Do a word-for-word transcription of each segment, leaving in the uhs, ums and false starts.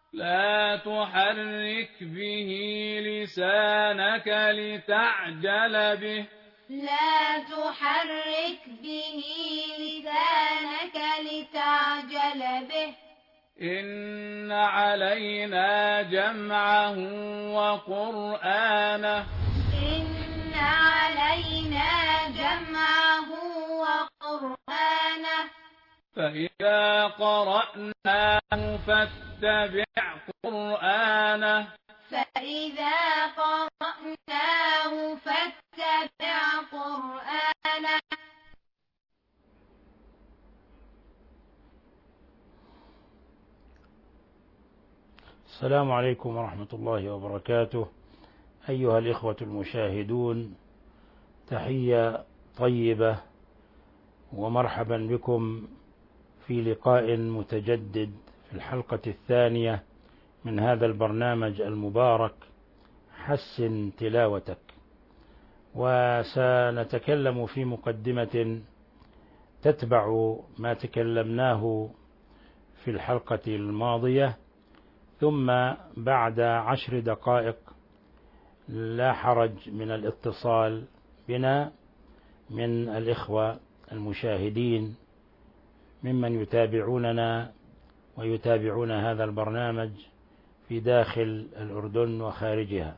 لا تحرك به لسانك لتعجل به لا تحرك به لسانك لتعجل به إن علينا جمعه وقرآنه إن علينا جمعه وقرآنه فإذا قرأناه فاتبع قرآنه فإذا قرأناه فاتبع قرآنه. السلام عليكم ورحمة الله وبركاته. أيها الإخوة المشاهدون، تحية طيبة ومرحبا بكم في لقاء متجدد في الحلقة الثانية من هذا البرنامج المبارك حسن تلاوتك. وسنتكلم في مقدمة تتبع ما تكلمناه في الحلقة الماضية، ثم بعد عشر دقائق لا حرج من الاتصال بنا من الإخوة المشاهدين ممن يتابعوننا ويتابعون هذا البرنامج في داخل الأردن وخارجها.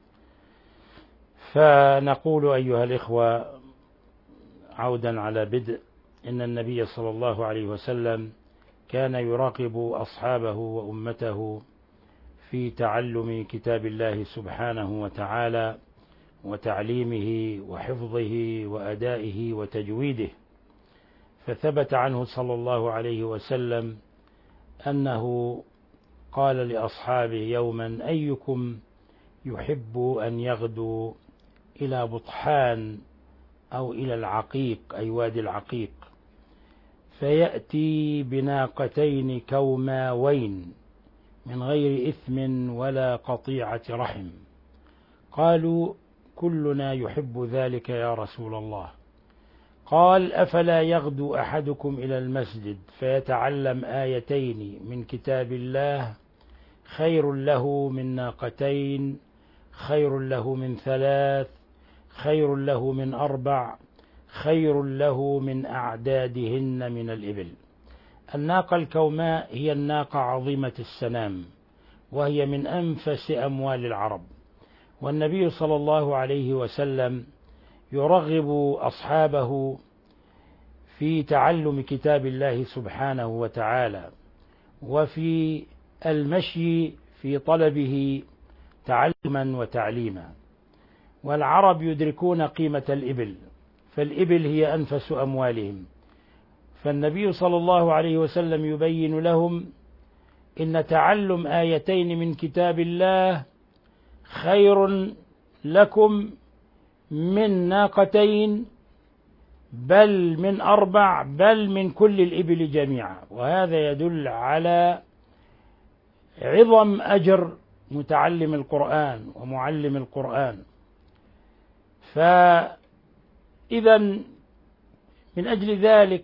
فنقول أيها الإخوة عودا على بدء، إن النبي صلى الله عليه وسلم كان يراقب أصحابه وأمته في تعلم كتاب الله سبحانه وتعالى وتعليمه وحفظه وأدائه وتجويده. فثبت عنه صلى الله عليه وسلم أنه قال لأصحابه يوما: أيكم يحب أن يغدو إلى بطحان أو إلى العقيق أي وادي العقيق، فيأتي بناقتين كوماوين من غير إثم ولا قطيعة رحم؟ قالوا: كلنا يحب ذلك يا رسول الله. قال: أفلا يغدو أحدكم إلى المسجد فيتعلم آيتين من كتاب الله خير له من ناقتين، خير له من ثلاث، خير له من أربع، خير له من أعدادهن من الإبل. الناقة الكوماء هي الناقة عظيمة السنام، وهي من أنفس أموال العرب. والنبي صلى الله عليه وسلم يرغب أصحابه في تعلم كتاب الله سبحانه وتعالى، وفي المشي في طلبه تعلما وتعليما. والعرب يدركون قيمة الإبل، فالإبل هي أنفس أموالهم. فالنبي صلى الله عليه وسلم يبين لهم إن تعلم آيتين من كتاب الله خير لكم من ناقتين، بل من أربع، بل من كل الإبل جميعا. وهذا يدل على عظم أجر متعلم القرآن ومعلم القرآن. فإذا من أجل ذلك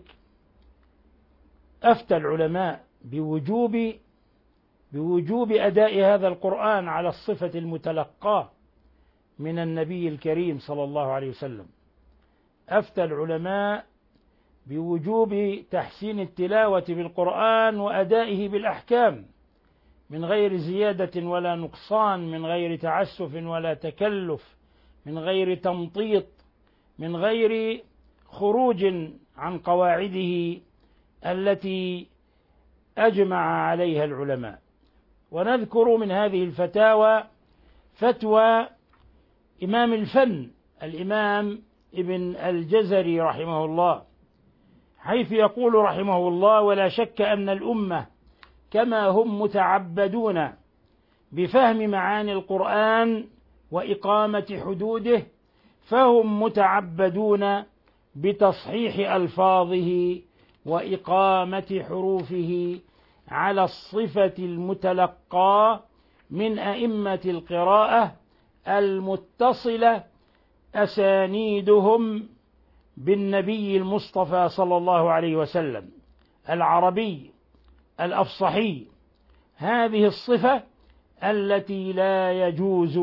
أفتى العلماء بوجوب بوجوب أداء هذا القرآن على الصفة المتلقاة من النبي الكريم صلى الله عليه وسلم. أفتى العلماء بوجوب تحسين التلاوة بالقرآن وأدائه بالأحكام من غير زيادة ولا نقصان، من غير تعسف ولا تكلف، من غير تمطيط، من غير خروج عن قواعده التي أجمع عليها العلماء. ونذكر من هذه الفتاوى فتوى إمام الفن الإمام ابن الجزري رحمه الله، حيث يقول رحمه الله: ولا شك أن الأمة كما هم متعبدون بفهم معاني القرآن وإقامة حدوده، فهم متعبدون بتصحيح ألفاظه وإقامة حروفه على الصفة المتلقاة من أئمة القراءة المتصلة أسانيدهم بالنبي المصطفى صلى الله عليه وسلم العربي الأفصحي، هذه الصفة التي لا يجوز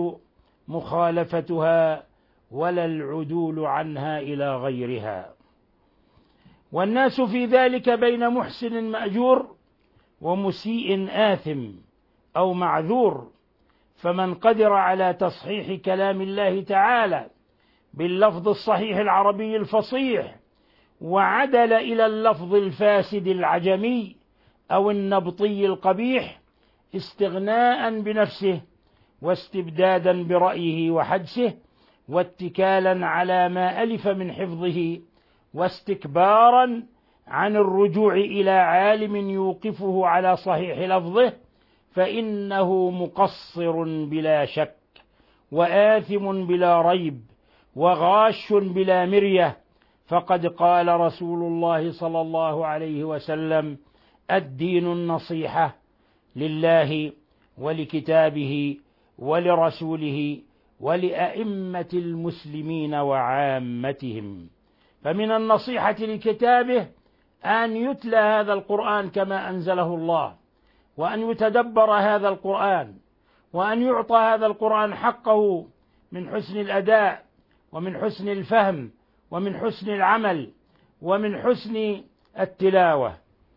مخالفتها ولا العدول عنها إلى غيرها. والناس في ذلك بين محسن مأجور ومسيء آثم أو معذور، فمن قدر على تصحيح كلام الله تعالى باللفظ الصحيح العربي الفصيح وعدل إلى اللفظ الفاسد العجمي أو النبطي القبيح استغناء بنفسه واستبدادا برأيه وحدسه واتكالا على ما ألف من حفظه واستكبارا عن الرجوع إلى عالم يوقفه على صحيح لفظه، فإنه مقصر بلا شك وآثم بلا ريب وغاش بلا مرية. فقد قال رسول الله صلى الله عليه وسلم: الدين النصيحة لله ولكتابه ولرسوله ولأئمة المسلمين وعامتهم. فمن النصيحة لكتابه أن يتلى هذا القرآن كما أنزله الله، وأن يتدبر هذا القرآن، وأن يعطى هذا القرآن حقه من حسن الأداء ومن حسن الفهم ومن حسن العمل ومن حسن التلاوة.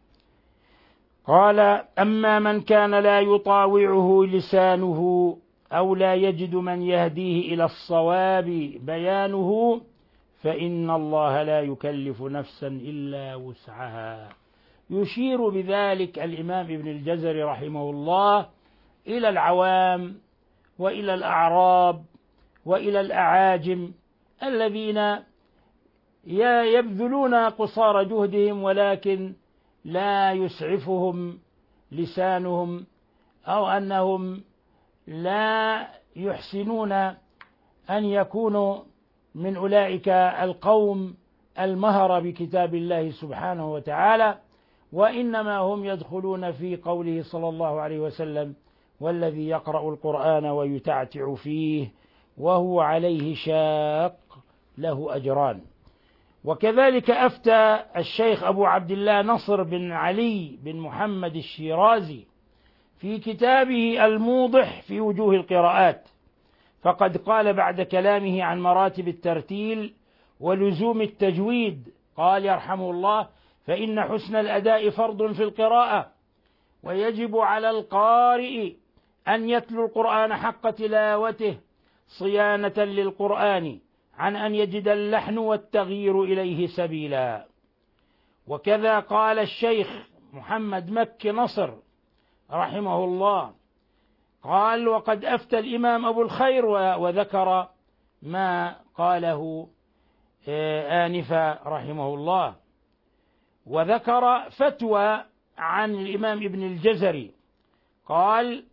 قال: أما من كان لا يطاوعه لسانه أو لا يجد من يهديه إلى الصواب بيانه فإن الله لا يكلف نفسا إلا وسعها. يشير بذلك الإمام ابن الجزري رحمه الله إلى العوام وإلى الأعراب وإلى الأعاجم الذين يبذلون قصارى جهدهم ولكن لا يسعفهم لسانهم، أو أنهم لا يحسنون أن يكونوا من أولئك القوم المهر بكتاب الله سبحانه وتعالى، وإنما هم يدخلون في قوله صلى الله عليه وسلم: والذي يقرأ القرآن ويتعتع فيه وهو عليه شاق له أجران. وكذلك أفتى الشيخ أبو عبد الله نصر بن علي بن محمد الشيرازي في كتابه الموضح في وجوه القراءات، فقد قال بعد كلامه عن مراتب الترتيل ولزوم التجويد، قال يرحمه الله: فإن حسن الأداء فرض في القراءة، ويجب على القارئ أن يتلو القرآن حق تلاوته صيانة للقرآن عن أن يجد اللحن والتغيير إليه سبيلا. وكذا قال الشيخ محمد مكي نصر رحمه الله، قال: وقد أفتى الإمام أبو الخير، وذكر ما قاله آنفا رحمه الله، وذكر فتوى عن الإمام ابن الجزري، قال: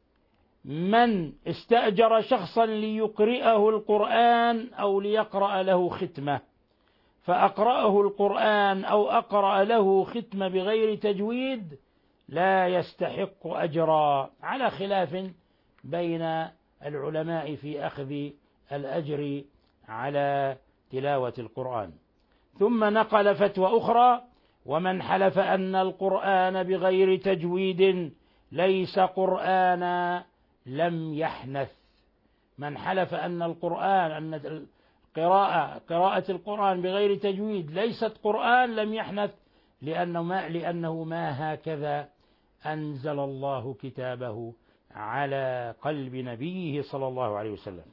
من استأجر شخصا ليقرئه القرآن أو ليقرأ له ختمة فأقرأه القرآن أو أقرأ له ختمة بغير تجويد لا يستحق أجرا، على خلاف بين العلماء في أخذ الأجر على تلاوة القرآن. ثم نقل فتوى أخرى: ومن حلف أن القرآن بغير تجويد ليس قرآنا لم يحنث. من حلف أن القرآن أن القراءة قراءة القرآن بغير تجويد ليست قرآن لم يحنث، لأنه ما, لأنه ما هكذا أنزل الله كتابه على قلب نبيه صلى الله عليه وسلم.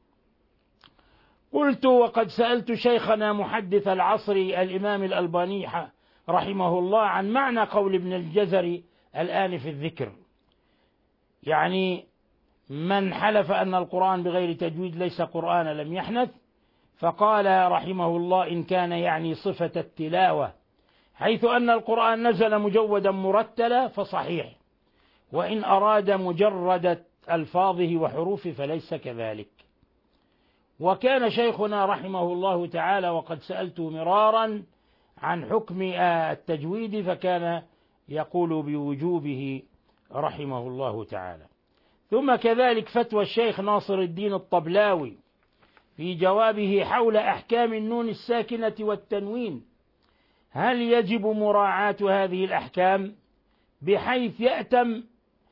قلت: وقد سألت شيخنا محدث العصر الإمام الألباني رحمه الله عن معنى قول ابن الجزري الآن في الذكر، يعني من حلف أن القرآن بغير تجويد ليس قرآن لم يحنث، فقال رحمه الله: إن كان يعني صفة التلاوة حيث أن القرآن نزل مجودا مرتلا فصحيح، وإن أراد مجرد ألفاظه وحروفه فليس كذلك. وكان شيخنا رحمه الله تعالى وقد سألته مرارا عن حكم التجويد فكان يقول بوجوبه رحمه الله تعالى. ثم كذلك فتوى الشيخ ناصر الدين الطبلاوي في جوابه حول أحكام النون الساكنة والتنوين: هل يجب مراعاة هذه الأحكام بحيث يأتم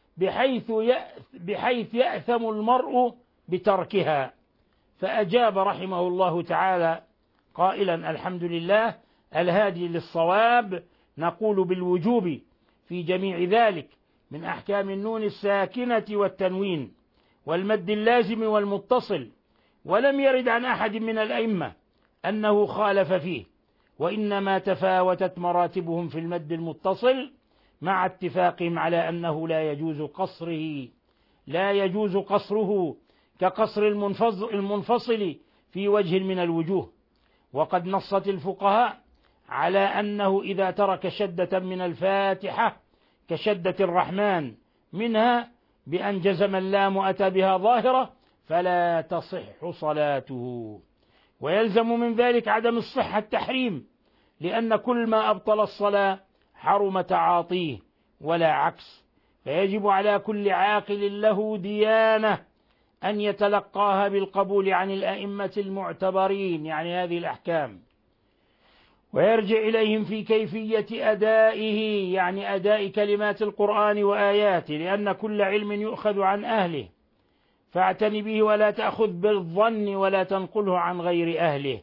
بحيث بحيث يأثم المرء بتركها. فأجاب رحمه الله تعالى قائلا: الحمد لله الهادي للصواب، نقول بالوجوب في جميع ذلك من أحكام النون الساكنة والتنوين والمد اللازم والمتصل، ولم يرد عن أحد من الأئمة أنه خالف فيه، وإنما تفاوتت مراتبهم في المد المتصل مع اتفاقهم على أنه لا يجوز قصره لا يجوز قصره كقصر المنفصل في وجه من الوجوه. وقد نصت الفقهاء على أنه إذا ترك شدة من الفاتحة كشدة الرحمن منها بأن جزم اللام أتى بها ظاهرة فلا تصح صلاته، ويلزم من ذلك عدم الصحة التحريم، لأن كل ما أبطل الصلاة حرم تعاطيه ولا عكس. فيجب على كل عاقل له ديانة أن يتلقاها بالقبول عن الأئمة المعتبرين، يعني هذه الأحكام، ويرجع إليهم في كيفية أدائه، يعني أداء كلمات القرآن وآياته، لأن كل علم يؤخذ عن أهله، فاعتن به ولا تأخذ بالظن ولا تنقله عن غير أهله.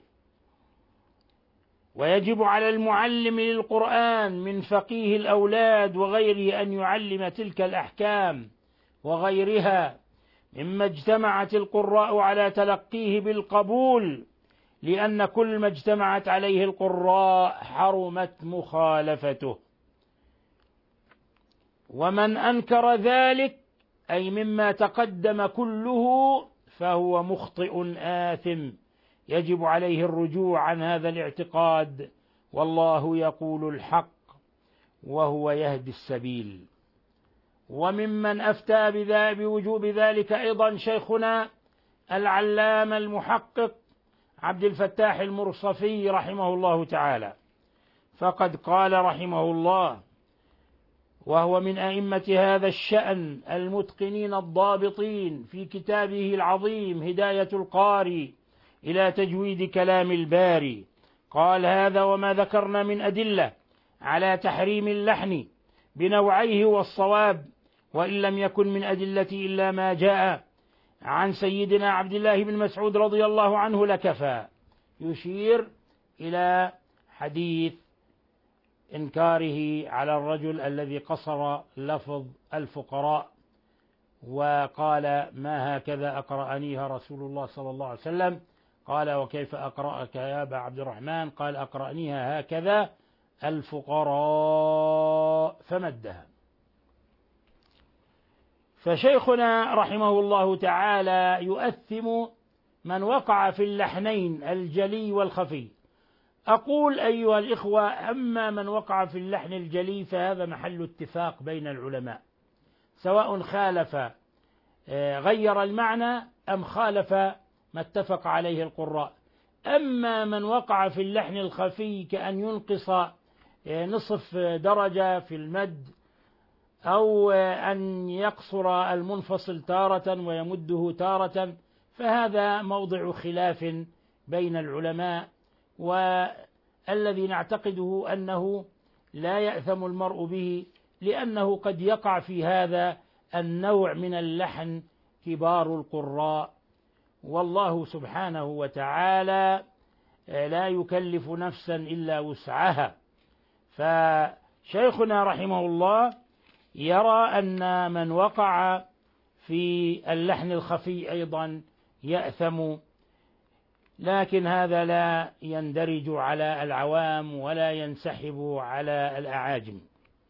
ويجب على المعلم للقرآن من فقيه الأولاد وغيره أن يعلم تلك الأحكام وغيرها مما اجتمعت القراء على تلقيه بالقبول، لأن كل ما اجتمعت عليه القراء حرمت مخالفته. ومن أنكر ذلك أي مما تقدم كله فهو مخطئ آثم، يجب عليه الرجوع عن هذا الاعتقاد، والله يقول الحق وهو يهدي السبيل. وممن أفتى بوجوب ذلك أيضا شيخنا العلامة المحقق عبد الفتاح المرصفي رحمه الله تعالى، فقد قال رحمه الله، وهو من أئمة هذا الشأن المتقنين الضابطين، في كتابه العظيم هداية القاري إلى تجويد كلام الباري، قال: هذا وما ذكرنا من أدلة على تحريم اللحن بنوعيه والصواب، وإن لم يكن من أدلة إلا ما جاء عن سيدنا عبد الله بن مسعود رضي الله عنه لكفى. يشير إلى حديث إنكاره على الرجل الذي قصر لفظ الفقراء وقال: ما هكذا أقرأنيها رسول الله صلى الله عليه وسلم؟ قال: وكيف أقرأك يا أبا عبد الرحمن؟ قال: أقرأنيها هكذا الفقراء، فمدها. فشيخنا رحمه الله تعالى يؤثم من وقع في اللحنين الجلي والخفي. أقول أيها الإخوة: أما من وقع في اللحن الجلي فهذا محل اتفاق بين العلماء، سواء خالف غير المعنى أم خالف ما اتفق عليه القراء. أما من وقع في اللحن الخفي كأن ينقص نصف درجة في المد، أو أن يقصر المنفصل تارة ويمده تارة، فهذا موضع خلاف بين العلماء، والذي نعتقده أنه لا يأثم المرء به، لأنه قد يقع في هذا النوع من اللحن كبار القراء، والله سبحانه وتعالى لا يكلف نفسا إلا وسعها. فشيخنا رحمه الله يرى أن من وقع في اللحن الخفي أيضا يأثم، لكن هذا لا يندرج على العوام ولا ينسحب على الأعاجم،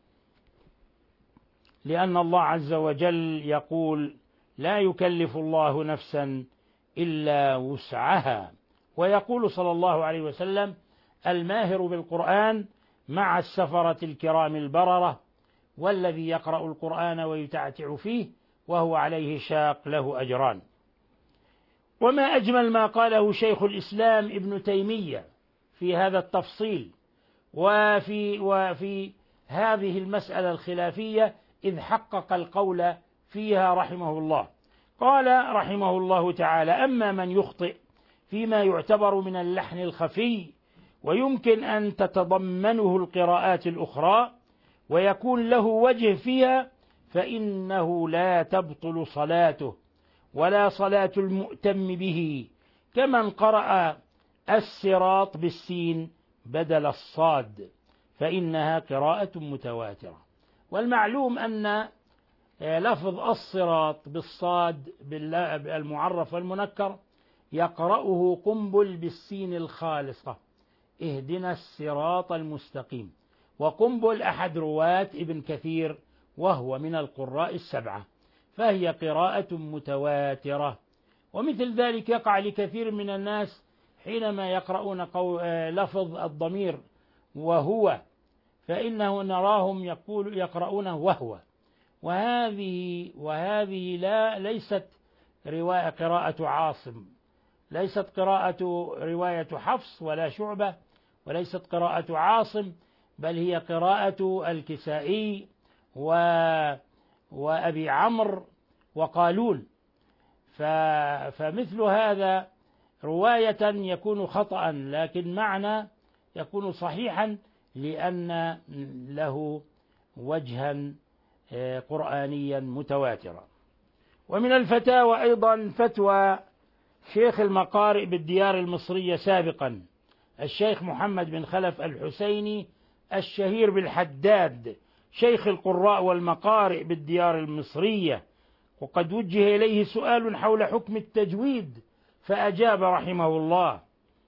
لأن الله عز وجل يقول: لا يكلف الله نفسا إلا وسعها. ويقول صلى الله عليه وسلم: الماهر بالقرآن مع السفرة الكرام البررة، والذي يقرأ القرآن ويتعتع فيه وهو عليه شاق له أجران. وما أجمل ما قاله شيخ الإسلام ابن تيمية في هذا التفصيل وفي, وفي هذه المسألة الخلافية، إذ حقق القول فيها رحمه الله. قال رحمه الله تعالى: أما من يخطئ فيما يعتبر من اللحن الخفي ويمكن أن تتضمنه القراءات الأخرى ويكون له وجه فيها، فإنه لا تبطل صلاته ولا صلاة المؤتم به، كمن قرأ الصراط بالسين بدل الصاد، فإنها قراءة متواترة. والمعلوم أن لفظ الصراط بالصاد المعرف والمنكر يقرأه قنبل بالسين الخالصة، اهدنا الصراط المستقيم. وقنبل أحد رواة ابن كثير وهو من القراء السبعة، فهي قراءة متواترة. ومثل ذلك يقع لكثير من الناس حينما يقرؤون لفظ الضمير وهو، فإنه نراهم يقول يقرؤونه وهو، وهذه وهذه لا ليست رواية قراءة عاصم، ليست قراءة رواية حفص ولا شعبة، وليست قراءة عاصم، بل هي قراءة الكسائي و وأبي عمرو وقالون. فمثل هذا رواية يكون خطأ، لكن معنى يكون صحيحا لأن له وجها قرآنيا متواترا. ومن الفتاوى أيضا فتوى شيخ المقارئ بالديار المصرية سابقا الشيخ محمد بن خلف الحسيني الشهير بالحداد، شيخ القراء والمقارئ بالديار المصرية، وقد وجه إليه سؤال حول حكم التجويد فأجاب رحمه الله.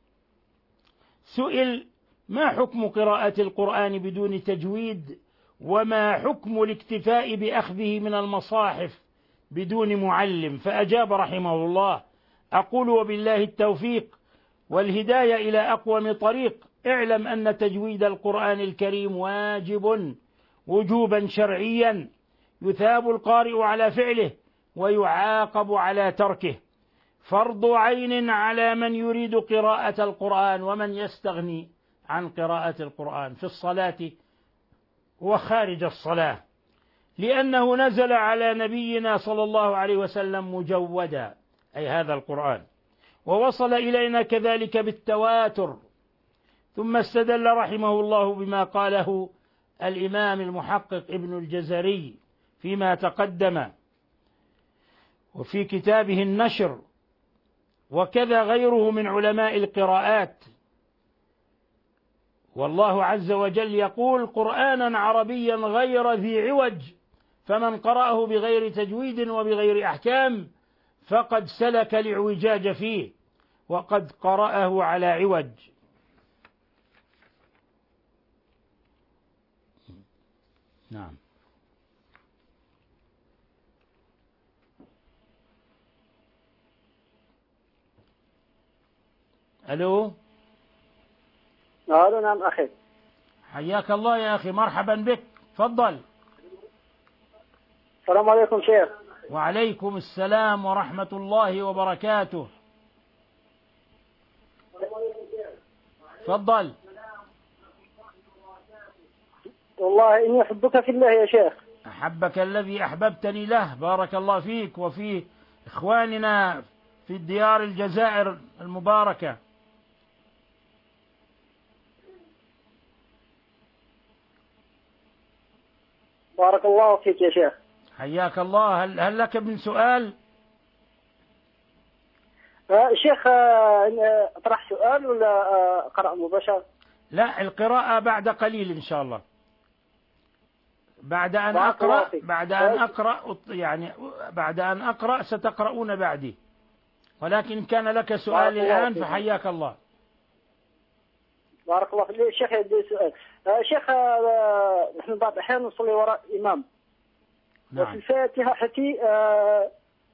سئل: ما حكم قراءة القرآن بدون تجويد؟ وما حكم الاكتفاء بأخذه من المصاحف بدون معلم؟ فأجاب رحمه الله: أقول وبالله التوفيق والهداية إلى أقوم طريق، اعلم أن تجويد القرآن الكريم واجب وجوبا شرعيا، يثاب القارئ على فعله ويعاقب على تركه، فرض عين على من يريد قراءة القرآن ومن يستغني عن قراءة القرآن في الصلاة وخارج الصلاة، لأنه نزل على نبينا صلى الله عليه وسلم مجودا، أي هذا القرآن، ووصل إلينا كذلك بالتواتر. ثم استدل رحمه الله بما قاله الإمام المحقق ابن الجزري فيما تقدم وفي كتابه النشر، وكذا غيره من علماء القراءات. والله عز وجل يقول: قرآنا عربيا غير ذي عوج، فمن قرأه بغير تجويد وبغير أحكام فقد سلك الاعوجاج فيه وقد قرأه على عوج. نعم. ألو. ألو. نعم أخي. حياك الله يا أخي، مرحبا بك، تفضل. السلام عليكم شيخ. وعليكم السلام ورحمة الله وبركاته. تفضل. والله إني أحبك في الله يا شيخ. أحبك الذي أحببتني له، بارك الله فيك وفي إخواننا في ديار الجزائر المباركة. بارك الله فيك يا شيخ. حياك الله. هل, هل لك من سؤال؟ آه شيخ، آه أطرح سؤال ولا آه أقرأ مباشرة؟ لا، القراءة بعد قليل إن شاء الله، بعد أن أقرأ بعد أن أقرأ يعني بعد أن أقرأ ستقرؤون بعدي، ولكن إن كان لك سؤال الآن فحياك الله. بارك الله فيك. شيخ عندي سؤال. آه شيخ، آه نحن بعض الأحيان نصلي وراء إمام. نعم. وفي الفاتحة حتي آه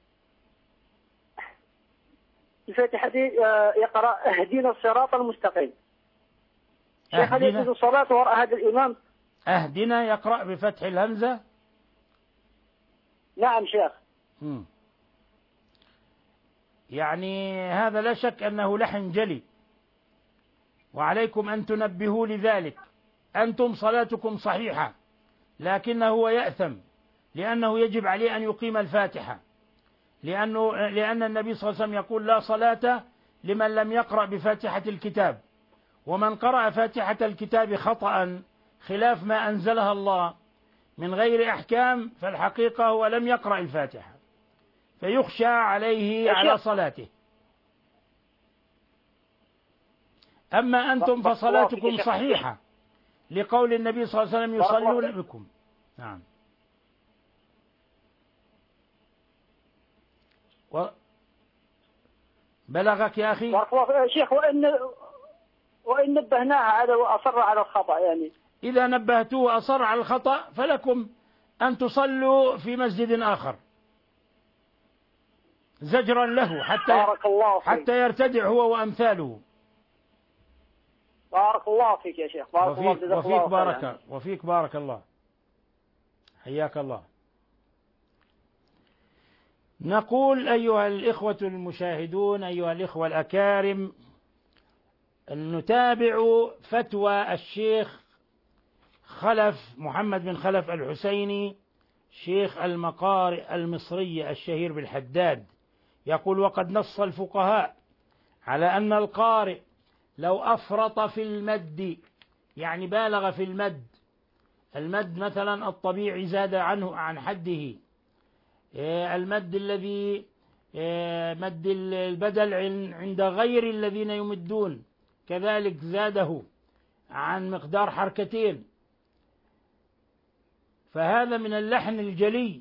الفاتحة آه يقرأ اهدنا الصراط المستقيم. شيخ، هل يجوز الصلاة وراء هذا الإمام؟ أهدنا يقرأ بفتح الهمزة؟ نعم شيخ. م. يعني هذا لا شك أنه لحن جلي، وعليكم أن تنبهوا لذلك. أنتم صلاتكم صحيحة، لكنه هو يأثم، لأنه يجب عليه أن يقيم الفاتحة، لأنه لأن النبي صلى الله عليه وسلم يقول: لا صلاة لمن لم يقرأ بفاتحة الكتاب. ومن قرأ فاتحة الكتاب خطأ خلاف ما أنزلها الله من غير أحكام فالحقيقة هو لم يقرأ الفاتحة فيخشى عليه على صلاته. أما أنتم فصلاتكم صحيحة لقول النبي صلى الله عليه وسلم يصلون بكم. نعم. و... بلغك يا أخي شيخ وإن وإن نبهناه على وأصر على الخطأ، يعني إذا نبهتوه وأصر على الخطأ فلكم أن تصلوا في مسجد آخر زجرا له حتى بارك الله فيك. حتى يرتدع هو وأمثاله. بارك الله فيك يا شيخ. بارك وفيك, الله وفيك الله بارك يعني. وفيك بارك الله. حياك الله. نقول أيها الإخوة المشاهدون، أيها الإخوة الأكارم، نتابع فتوى الشيخ خلف محمد بن خلف الحسيني شيخ المقارئ المصري الشهير بالحداد. يقول: وقد نص الفقهاء على أن القارئ لو أفرط في المد، يعني بالغ في المد، المد مثلا الطبيعي زاد عنه عن حده، المد الذي مد البدل عند غير الذين يمدون كذلك زاده عن مقدار حركتين، فهذا من اللحن الجلي،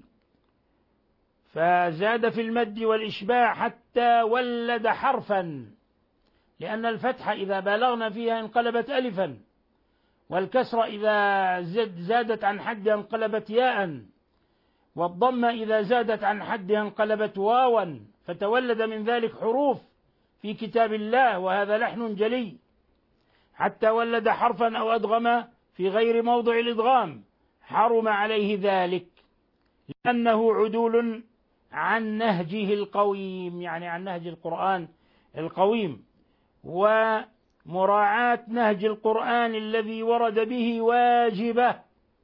فزاد في المد والإشباع حتى ولد حرفا، لأن الفتحة إذا بالغنا فيها انقلبت ألفا، والكسرة إذا زد زادت عن حدها انقلبت ياء، والضمة إذا زادت عن حدها انقلبت واوا، فتولد من ذلك حروف في كتاب الله، وهذا لحن جلي، حتى ولد حرفا أو أدغم في غير موضع الإدغام حرم عليه ذلك، لأنه عدول عن نهجه القويم، يعني عن نهج القرآن القويم، ومراعاة نهج القرآن الذي ورد به واجبة،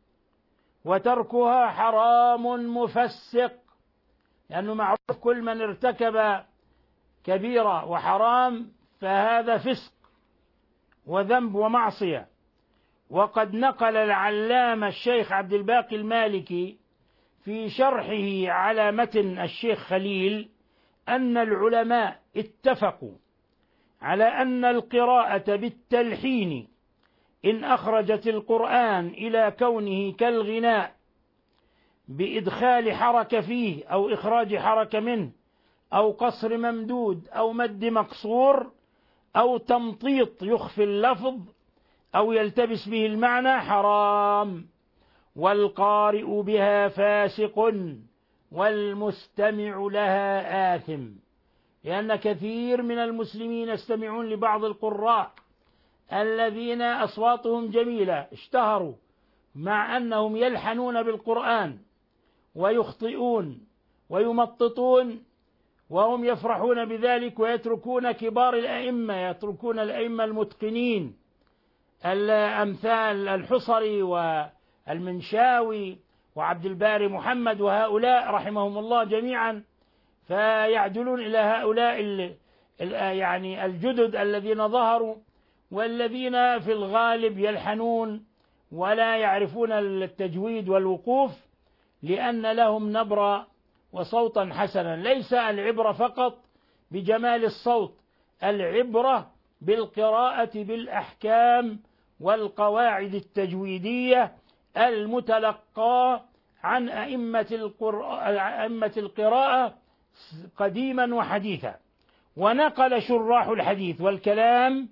وتركها حرام مفسق، لأنه معروف كل من ارتكب كبيرة وحرام فهذا فسق وذنب ومعصية. وقد نقل العلامة الشيخ عبد الباقي المالكي في شرحه على متن الشيخ خليل أن العلماء اتفقوا على أن القراءة بالتلحين إن أخرجت القرآن إلى كونه كالغناء بإدخال حركة فيه أو إخراج حركة منه أو قصر ممدود أو مد مقصور أو تمطيط يخفي اللفظ أو يلتبس به المعنى حرام، والقارئ بها فاسق والمستمع لها آثم، لأن كثير من المسلمين يستمعون لبعض القراء الذين أصواتهم جميلة اشتهروا مع أنهم يلحنون بالقرآن ويخطئون ويمططون، وهم يفرحون بذلك ويتركون كبار الأئمة، يتركون الأئمة المتقنين الأمثال الحصري والمنشاوي وعبد الباري محمد وهؤلاء رحمهم الله جميعا، فيعدلون إلى هؤلاء يعني الجدد الذين ظهروا، والذين في الغالب يلحنون ولا يعرفون التجويد والوقوف، لأن لهم نبرة وصوتا حسنا. ليس العبرة فقط بجمال الصوت، العبرة بالقراءة بالأحكام والقواعد التجويدية المتلقاة عن أئمة أئمة القراءة قديما وحديثا. ونقل شراح الحديث والكلام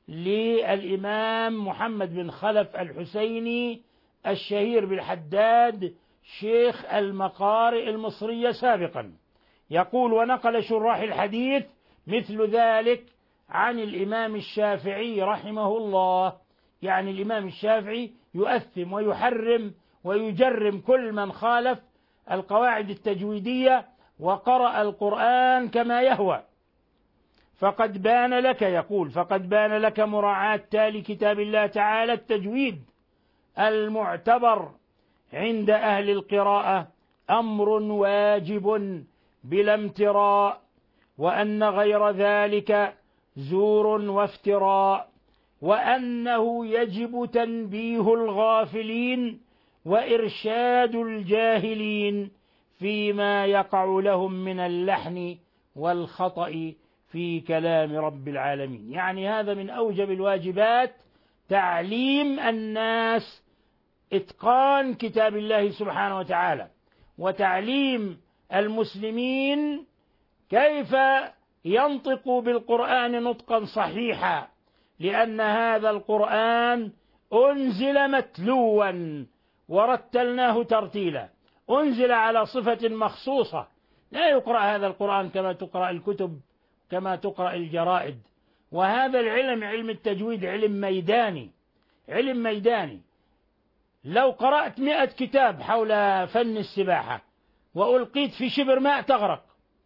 للإمام محمد بن خلف الحسيني الشهير بالحداد شيخ المقارئ المصرية سابقا، يقول: ونقل شراح الحديث مثل ذلك عن الإمام الشافعي رحمه الله، يعني الإمام الشافعي يؤثم ويحرم ويجرم كل من خالف القواعد التجويدية وقرأ القرآن كما يهوى. فقد بان لك، يقول: فقد بان لك مراعاة تالي كتاب الله تعالى التجويد المعتبر عند أهل القراءة أمر واجب بلا امتراء، وأن غير ذلك زور وافتراء، وأنه يجب تنبيه الغافلين وإرشاد الجاهلين فيما يقع لهم من اللحن والخطأ في كلام رب العالمين. يعني هذا من أوجب الواجبات، تعليم الناس إتقان كتاب الله سبحانه وتعالى، وتعليم المسلمين كيف ينطقوا بالقرآن نطقا صحيحا، لأن هذا القرآن أنزل متلوا ورتلناه ترتيلا، أنزل على صفة مخصوصة، لا يقرأ هذا القرآن كما تقرأ الكتب كما تقرأ الجرائد. وهذا العلم، علم التجويد، علم ميداني، علم ميداني. لو قرأت مئة كتاب حول فن السباحة وألقيت في شبر ماء تغرق.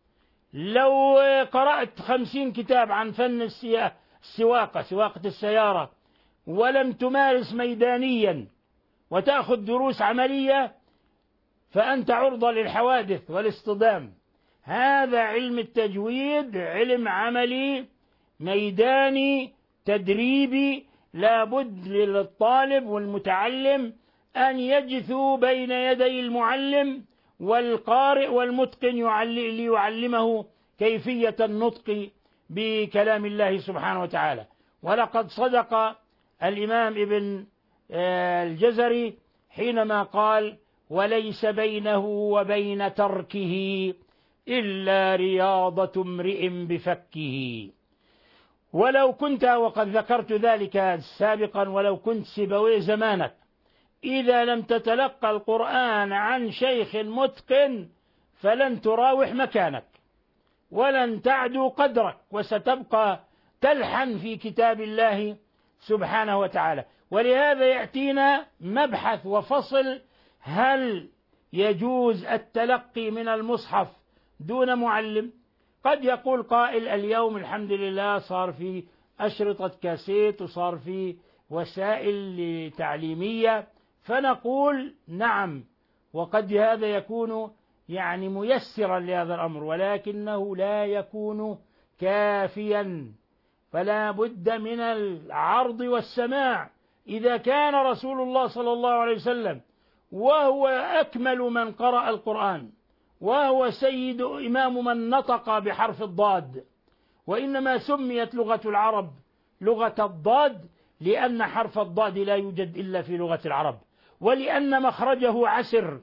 لو قرأت خمسين كتاب عن فن السواقة، سواقة السيارة، ولم تمارس ميدانيا وتأخذ دروس عملية، فأنت عرضة للحوادث والاصطدام. هذا علم التجويد علم عملي ميداني تدريبي، لابد للطالب والمتعلم أن يجثوا بين يدي المعلم والقارئ والمتقن ليعلمه كيفية النطق بكلام الله سبحانه وتعالى. ولقد صدق الإمام ابن الجزري حينما قال: وليس بينه وبين تركه إلا رياضة امرئ بفكه. ولو كنت، وقد ذكرت ذلك سابقا، ولو كنت سيبويه زمانك، إذا لم تتلقى القرآن عن شيخ متقن فلن تراوح مكانك ولن تعدو قدرك، وستبقى تلحن في كتاب الله سبحانه وتعالى. ولهذا يأتينا مبحث وفصل: هل يجوز التلقي من المصحف دون معلم؟ قد يقول قائل: اليوم الحمد لله صار في أشرطة كاسيت وصار في وسائل تعليمية، فنقول نعم، وقد هذا يكون يعني ميسرا لهذا الأمر، ولكنه لا يكون كافيا، فلا بد من العرض والسماع. إذا كان رسول الله صلى الله عليه وسلم وهو أكمل من قرأ القرآن، وهو سيد إمام من نطق بحرف الضاد، وإنما سميت لغة العرب لغة الضاد لأن حرف الضاد لا يوجد إلا في لغة العرب، ولأن مخرجه عسر،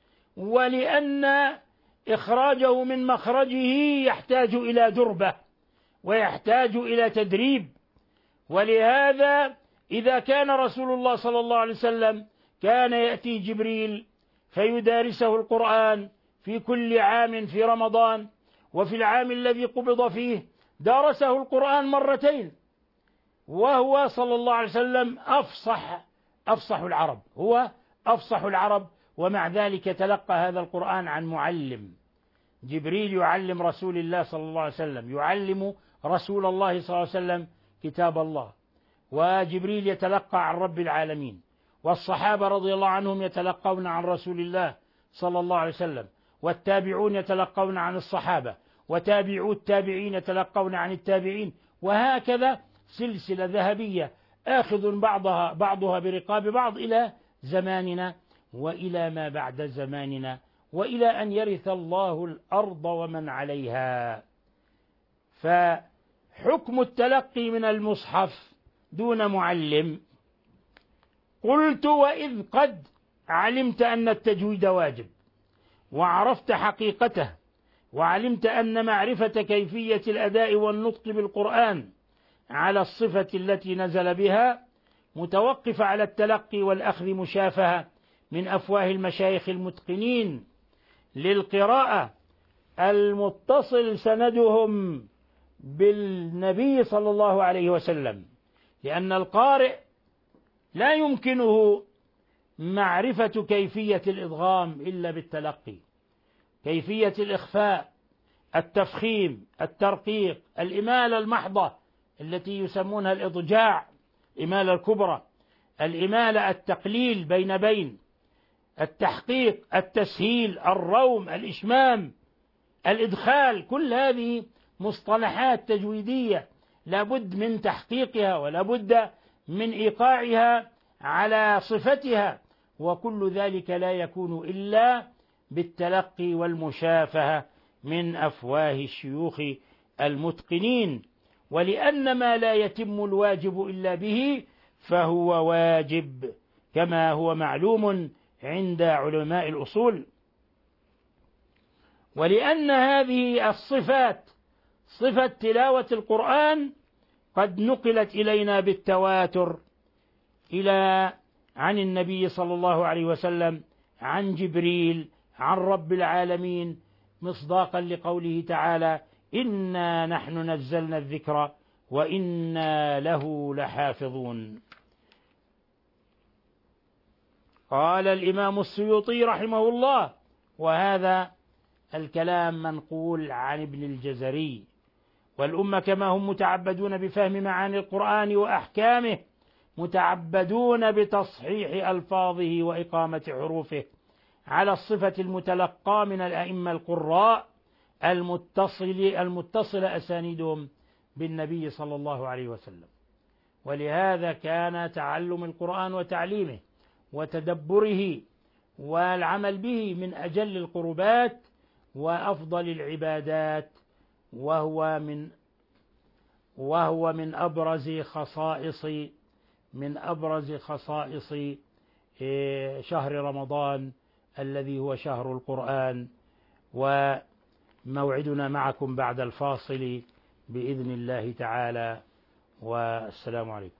ولأن إخراجه من مخرجه يحتاج إلى دربة ويحتاج إلى تدريب. ولهذا إذا كان رسول الله صلى الله عليه وسلم كان يأتي جبريل فيدارسه القرآن في كل عام في رمضان، وفي العام الذي قبض فيه دارسه القرآن مرتين، وهو صلى الله عليه وسلم أفصح أفصح العرب، هو أفصح العرب، ومع ذلك تلقى هذا القرآن عن معلم. جبريل يعلم رسول الله صلى الله عليه وسلم، يعلم رسول الله صلى الله عليه وسلم كتاب الله، وجبريل يتلقى عن رب العالمين، والصحابة رضي الله عنهم يتلقون عن رسول الله صلى الله عليه وسلم، والتابعون يتلقون عن الصحابة، وتابعو التابعين يتلقون عن التابعين، وهكذا سلسلة ذهبية آخذ بعضها بعضها برقاب بعض إلى زماننا وإلى ما بعد زماننا، وإلى أن يرث الله الأرض ومن عليها. فحكم التلقي من المصحف دون معلم: قلت: وإذ قد علمت أن التجويد واجب، وعرفت حقيقته، وعلمت أن معرفة كيفية الأداء والنطق بالقرآن على الصفة التي نزل بها متوقفة على التلقي والأخذ مشافهة من أفواه المشايخ المتقنين للقراءة المتصل سندهم بالنبي صلى الله عليه وسلم، لأن القارئ لا يمكنه معرفة كيفية الإدغام إلا بالتلقي، كيفية الإخفاء، التفخيم، الترقيق، الإمالة المحضة التي يسمونها الإضجاع، الإمالة الكبرى، الإمالة التقليل بين بين، التحقيق، التسهيل، الروم، الإشمام، الإدخال، كل هذه مصطلحات تجويدية لابد من تحقيقها ولابد من إيقاعها على صفتها، وكل ذلك لا يكون إلا بالتلقي والمشافهة من أفواه الشيوخ المتقنين. ولأن ما لا يتم الواجب إلا به فهو واجب كما هو معلوم عند علماء الأصول. ولأن هذه الصفات صفة تلاوة القرآن قد نقلت إلينا بالتواتر إلى عن النبي صلى الله عليه وسلم عن جبريل عن رب العالمين، مصداقا لقوله تعالى: إنا نحن نزلنا الذكر وإنا له لحافظون. قال الإمام السيوطي رحمه الله، وهذا الكلام منقول عن ابن الجزري: والأمة كما هم متعبدون بفهم معاني القرآن وأحكامه متعبدون بتصحيح ألفاظه وإقامة حروفه على الصفة المتلقى من الأئمة القراء المتصل المتصل أسانيدهم بالنبي صلى الله عليه وسلم. ولهذا كان تعلم القرآن وتعليمه وتدبره والعمل به من أجل القربات وأفضل العبادات، وهو من وهو من أبرز خصائص من أبرز خصائص شهر رمضان الذي هو شهر القرآن. وموعدنا معكم بعد الفاصل بإذن الله تعالى، والسلام عليكم.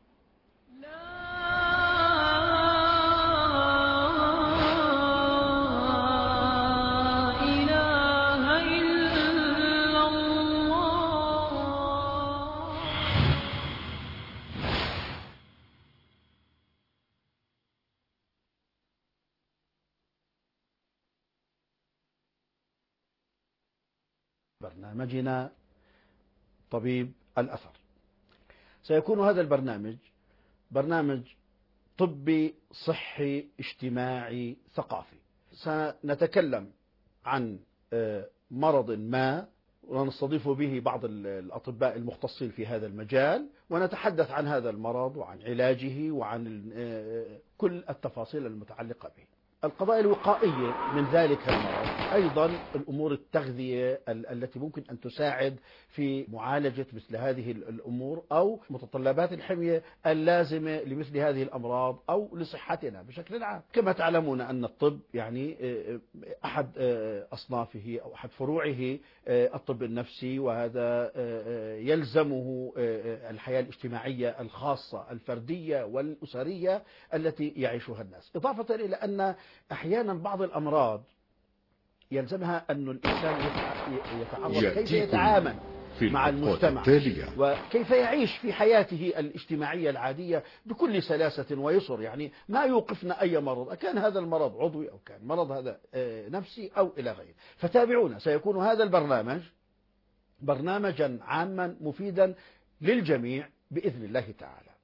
برنامجنا طبيب الأثر. سيكون هذا البرنامج برنامج طبي صحي اجتماعي ثقافي. سنتكلم عن مرض ما ونستضيف به بعض الأطباء المختصين في هذا المجال، ونتحدث عن هذا المرض وعن علاجه وعن كل التفاصيل المتعلقة به. القضايا الوقائية من ذلك المرض، أيضا الأمور التغذية التي ممكن أن تساعد في معالجة مثل هذه الأمور، أو متطلبات الحمية اللازمة لمثل هذه الأمراض أو لصحتنا بشكل عام. كما تعلمون أن الطب يعني أحد أصنافه أو أحد فروعه الطب النفسي، وهذا يلزمه الحياة الاجتماعية الخاصة الفردية والأسرية التي يعيشها الناس. إضافة إلى أن أحيانا بعض الأمراض يلزمها أن الإنسان يتعرف كيف يتعامل مع المجتمع وكيف يعيش في حياته الاجتماعية العادية بكل سلاسة ويسر. يعني ما يوقفنا أي مرض، أكان هذا المرض عضوي أو كان مرض هذا نفسي أو إلى غيره. فتابعونا، سيكون هذا البرنامج برنامجا عاما مفيدا للجميع بإذن الله تعالى.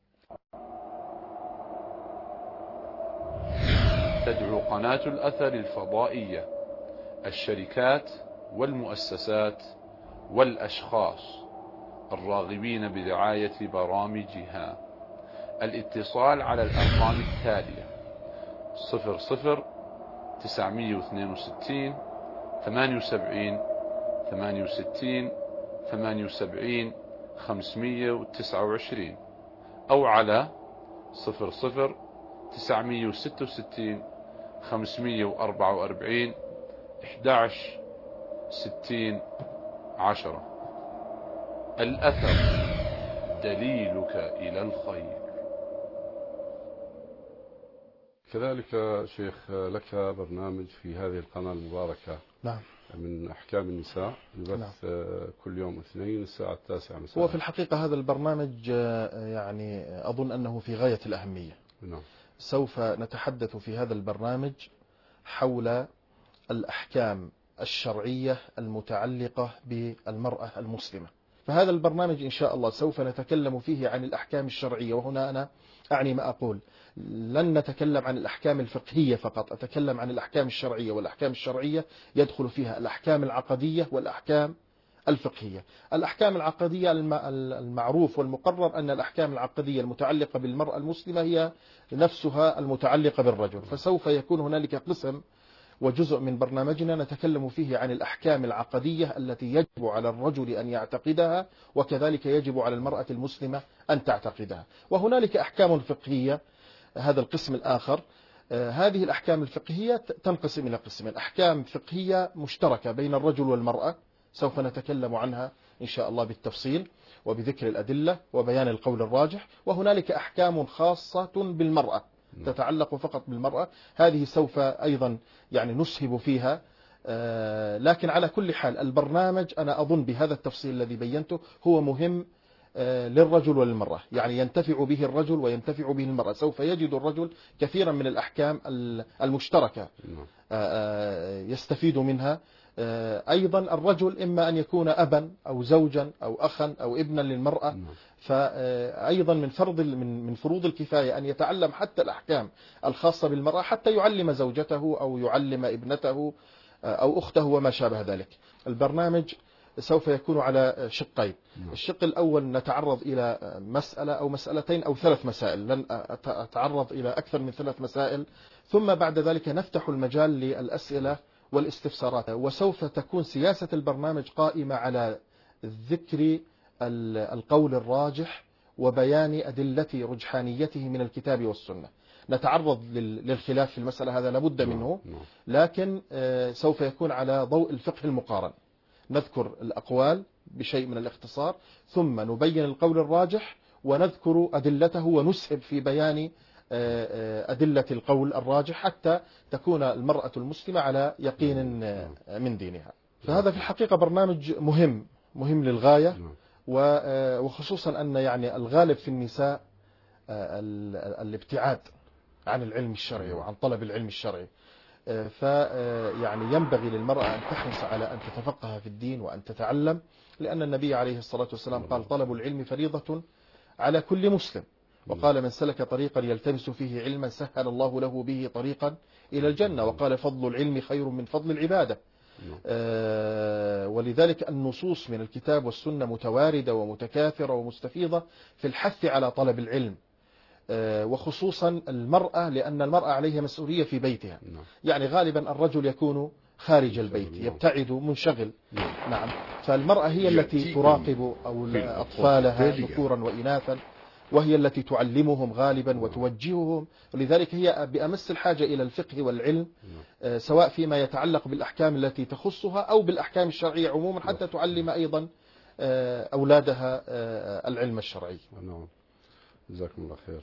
تدعو قناة الأثر الفضائية الشركات والمؤسسات والأشخاص الراغبين برعاية برامجها الاتصال على الأرقام التالية: صفر صفر تسعمئة واثنين وستين ثمانية وسبعين ثمانية وستين ثمانية وسبعين خمسمئة وتسعة وعشرين، أو على صفر صفر تسعمئة وستة وستين خمسمئة وأربعة وأربعين أحد عشر ستين عشرة. الأثر دليلك إلى الخير. كذلك شيخ لك برنامج في هذه القناة المباركة، نعم، من أحكام النساء، يبث نعم. كل يوم اثنين الساعة التاسعة مساء. هو في الحقيقة هذا البرنامج يعني أظن أنه في غاية الأهمية. نعم. سوف نتحدث في هذا البرنامج حول الأحكام الشرعية المتعلقة بالمرأة المسلمة. فهذا البرنامج إن شاء الله سوف نتكلم فيه عن الأحكام الشرعية، وهنا أنا أعني ما أقول، لن نتكلم عن الأحكام الفقهية فقط، أتكلم عن الأحكام الشرعية، والأحكام الشرعية يدخل فيها الأحكام العقدية والأحكام الفقهية. الأحكام العقدية المعروف والمقرر أن الأحكام العقدية المتعلقة بالمرأة المسلمة هي نفسها المتعلقة بالرجل، فسوف يكون هنالك قسم وجزء من برنامجنا نتكلم فيه عن الأحكام العقدية التي يجب على الرجل أن يعتقدها، وكذلك يجب على المرأة المسلمة أن تعتقدها. وهنالك أحكام فقهية، هذا القسم الآخر. هذه الأحكام الفقهية تنقسم إلى قسمين: أحكام فقهية مشتركة بين الرجل والمرأة، سوف نتكلم عنها إن شاء الله بالتفصيل وبذكر الأدلة وبيان القول الراجح. وهنالك أحكام خاصة بالمرأة تتعلق فقط بالمرأة، هذه سوف أيضا يعني نسهب فيها. لكن على كل حال البرنامج أنا أظن بهذا التفصيل الذي بينته هو مهم للرجل وللمرأة، يعني ينتفع به الرجل وينتفع به المرأة. سوف يجد الرجل كثيرا من الأحكام المشتركة يستفيد منها. أيضا الرجل إما أن يكون أبا أو زوجا أو أخا أو ابنا للمرأة، فأيضا من فرض من فروض الكفاية أن يتعلم حتى الأحكام الخاصة بالمرأة حتى يعلم زوجته أو يعلم ابنته أو أخته وما شابه ذلك. البرنامج سوف يكون على شقين: الشق الأول نتعرض إلى مسألة أو مسألتين أو ثلاث مسائل، لن أتعرض إلى أكثر من ثلاث مسائل، ثم بعد ذلك نفتح المجال للأسئلة والاستفسارات. وسوف تكون سياسة البرنامج قائمة على ذكر القول الراجح وبيان أدلة رجحانيته من الكتاب والسنة. نتعرض للخلاف في المسألة، هذا لابد منه، لكن سوف يكون على ضوء الفقه المقارن. نذكر الأقوال بشيء من الاختصار، ثم نبين القول الراجح ونذكر أدلته ونسهب في بيان أدلة القول الراجح حتى تكون المرأة المسلمة على يقين من دينها. فهذا في الحقيقة برنامج مهم مهم للغاية، وخصوصا أن يعني الغالب في النساء الابتعاد عن العلم الشرعي وعن طلب العلم الشرعي، فيعني ينبغي للمرأة أن تحرص على أن تتفقه في الدين وأن تتعلم، لأن النبي عليه الصلاة والسلام قال: طلب العلم فريضة على كل مسلم، وقال: من سلك طريقا يلتمس فيه علما سهل الله له به طريقا إلى الجنة، وقال: فضل العلم خير من فضل العبادة. ولذلك النصوص من الكتاب والسنة متواردة ومتكاثرة ومستفيضة في الحث على طلب العلم، وخصوصا المرأة، لأن المرأة عليها مسؤولية في بيتها. يعني غالبا الرجل يكون خارج البيت، يبتعد، منشغل. نعم، فالمرأة هي التي تراقب أطفالها ذكورا وإناثا، وهي التي تعلمهم غالبا وتوجههم، ولذلك هي بأمس الحاجة إلى الفقه والعلم، سواء فيما يتعلق بالأحكام التي تخصها أو بالأحكام الشرعية عموما، حتى تعلم أيضا أولادها العلم الشرعي. نعم، جزاكم الله خير.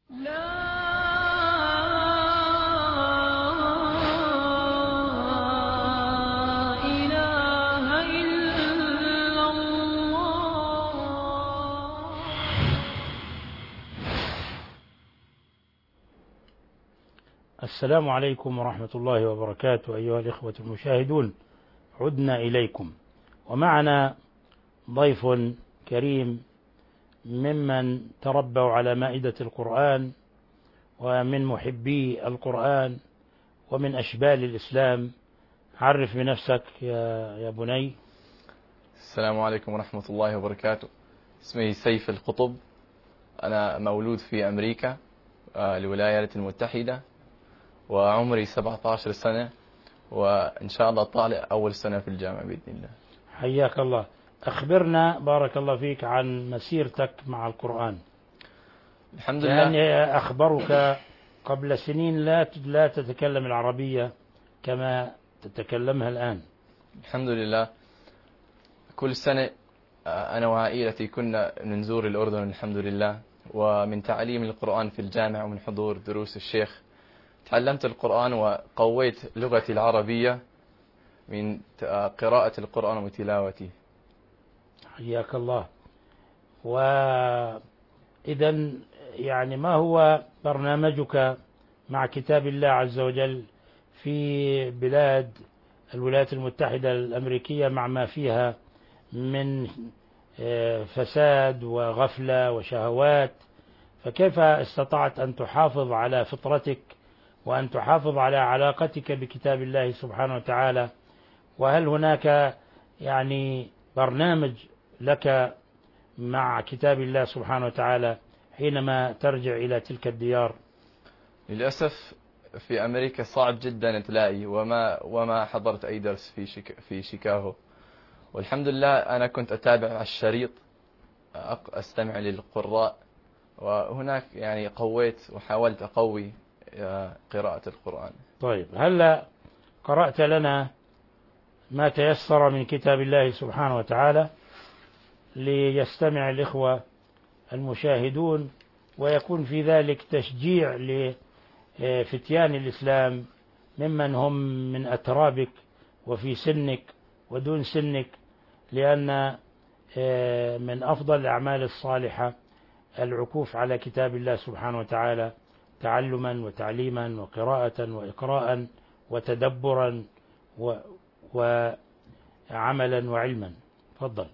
السلام عليكم ورحمة الله وبركاته. أيها الإخوة المشاهدون، عدنا إليكم ومعنا ضيف كريم ممن تربوا على مائدة القرآن ومن محبي القرآن ومن أشبال الإسلام. عرف بنفسك يا يا بني. السلام عليكم ورحمة الله وبركاته. اسمي سيف القطب، أنا مولود في أمريكا الولايات المتحدة، وعمري سبعة عشر سنة، وإن شاء الله طالع أول سنة في الجامعة بإذن الله. حياك الله. أخبرنا بارك الله فيك عن مسيرتك مع القرآن. الحمد لله. يعني أخبرك قبل سنين لا لا تتكلم العربية كما تتكلمها الآن. الحمد لله. كل سنة أنا وعائلتي كنا نزور الأردن الحمد لله، ومن تعليم القرآن في الجامعة ومن حضور دروس الشيخ تعلمت القرآن وقويت لغتي العربية من قراءة القرآن وتلاوته. حياك الله. وإذا يعني ما هو برنامجك مع كتاب الله عز وجل في بلاد الولايات المتحدة الأمريكية مع ما فيها من فساد وغفلة وشهوات؟ فكيف استطعت أن تحافظ على فطرتك وأن تحافظ على علاقتك بكتاب الله سبحانه وتعالى؟ وهل هناك يعني برنامج لك مع كتاب الله سبحانه وتعالى حينما ترجع إلى تلك الديار؟ للأسف في أمريكا صعب جدا تلاقي، وما وما حضرت أي درس في شيك في شيكاغو. والحمد لله أنا كنت أتابع على الشريط، أستمع للقراء، وهناك يعني قويت وحاولت أقوي قراءة القرآن. طيب، هلا قرأت لنا ما تيسر من كتاب الله سبحانه وتعالى ليستمع الإخوة المشاهدون، ويكون في ذلك تشجيع لفتيان الإسلام ممن هم من أترابك وفي سنك ودون سنك، لأن من أفضل الأعمال الصالحة العكوف على كتاب الله سبحانه وتعالى تعلما وتعليما وقراءة وإقراء وتدبرا وعملا وعلما. تفضل.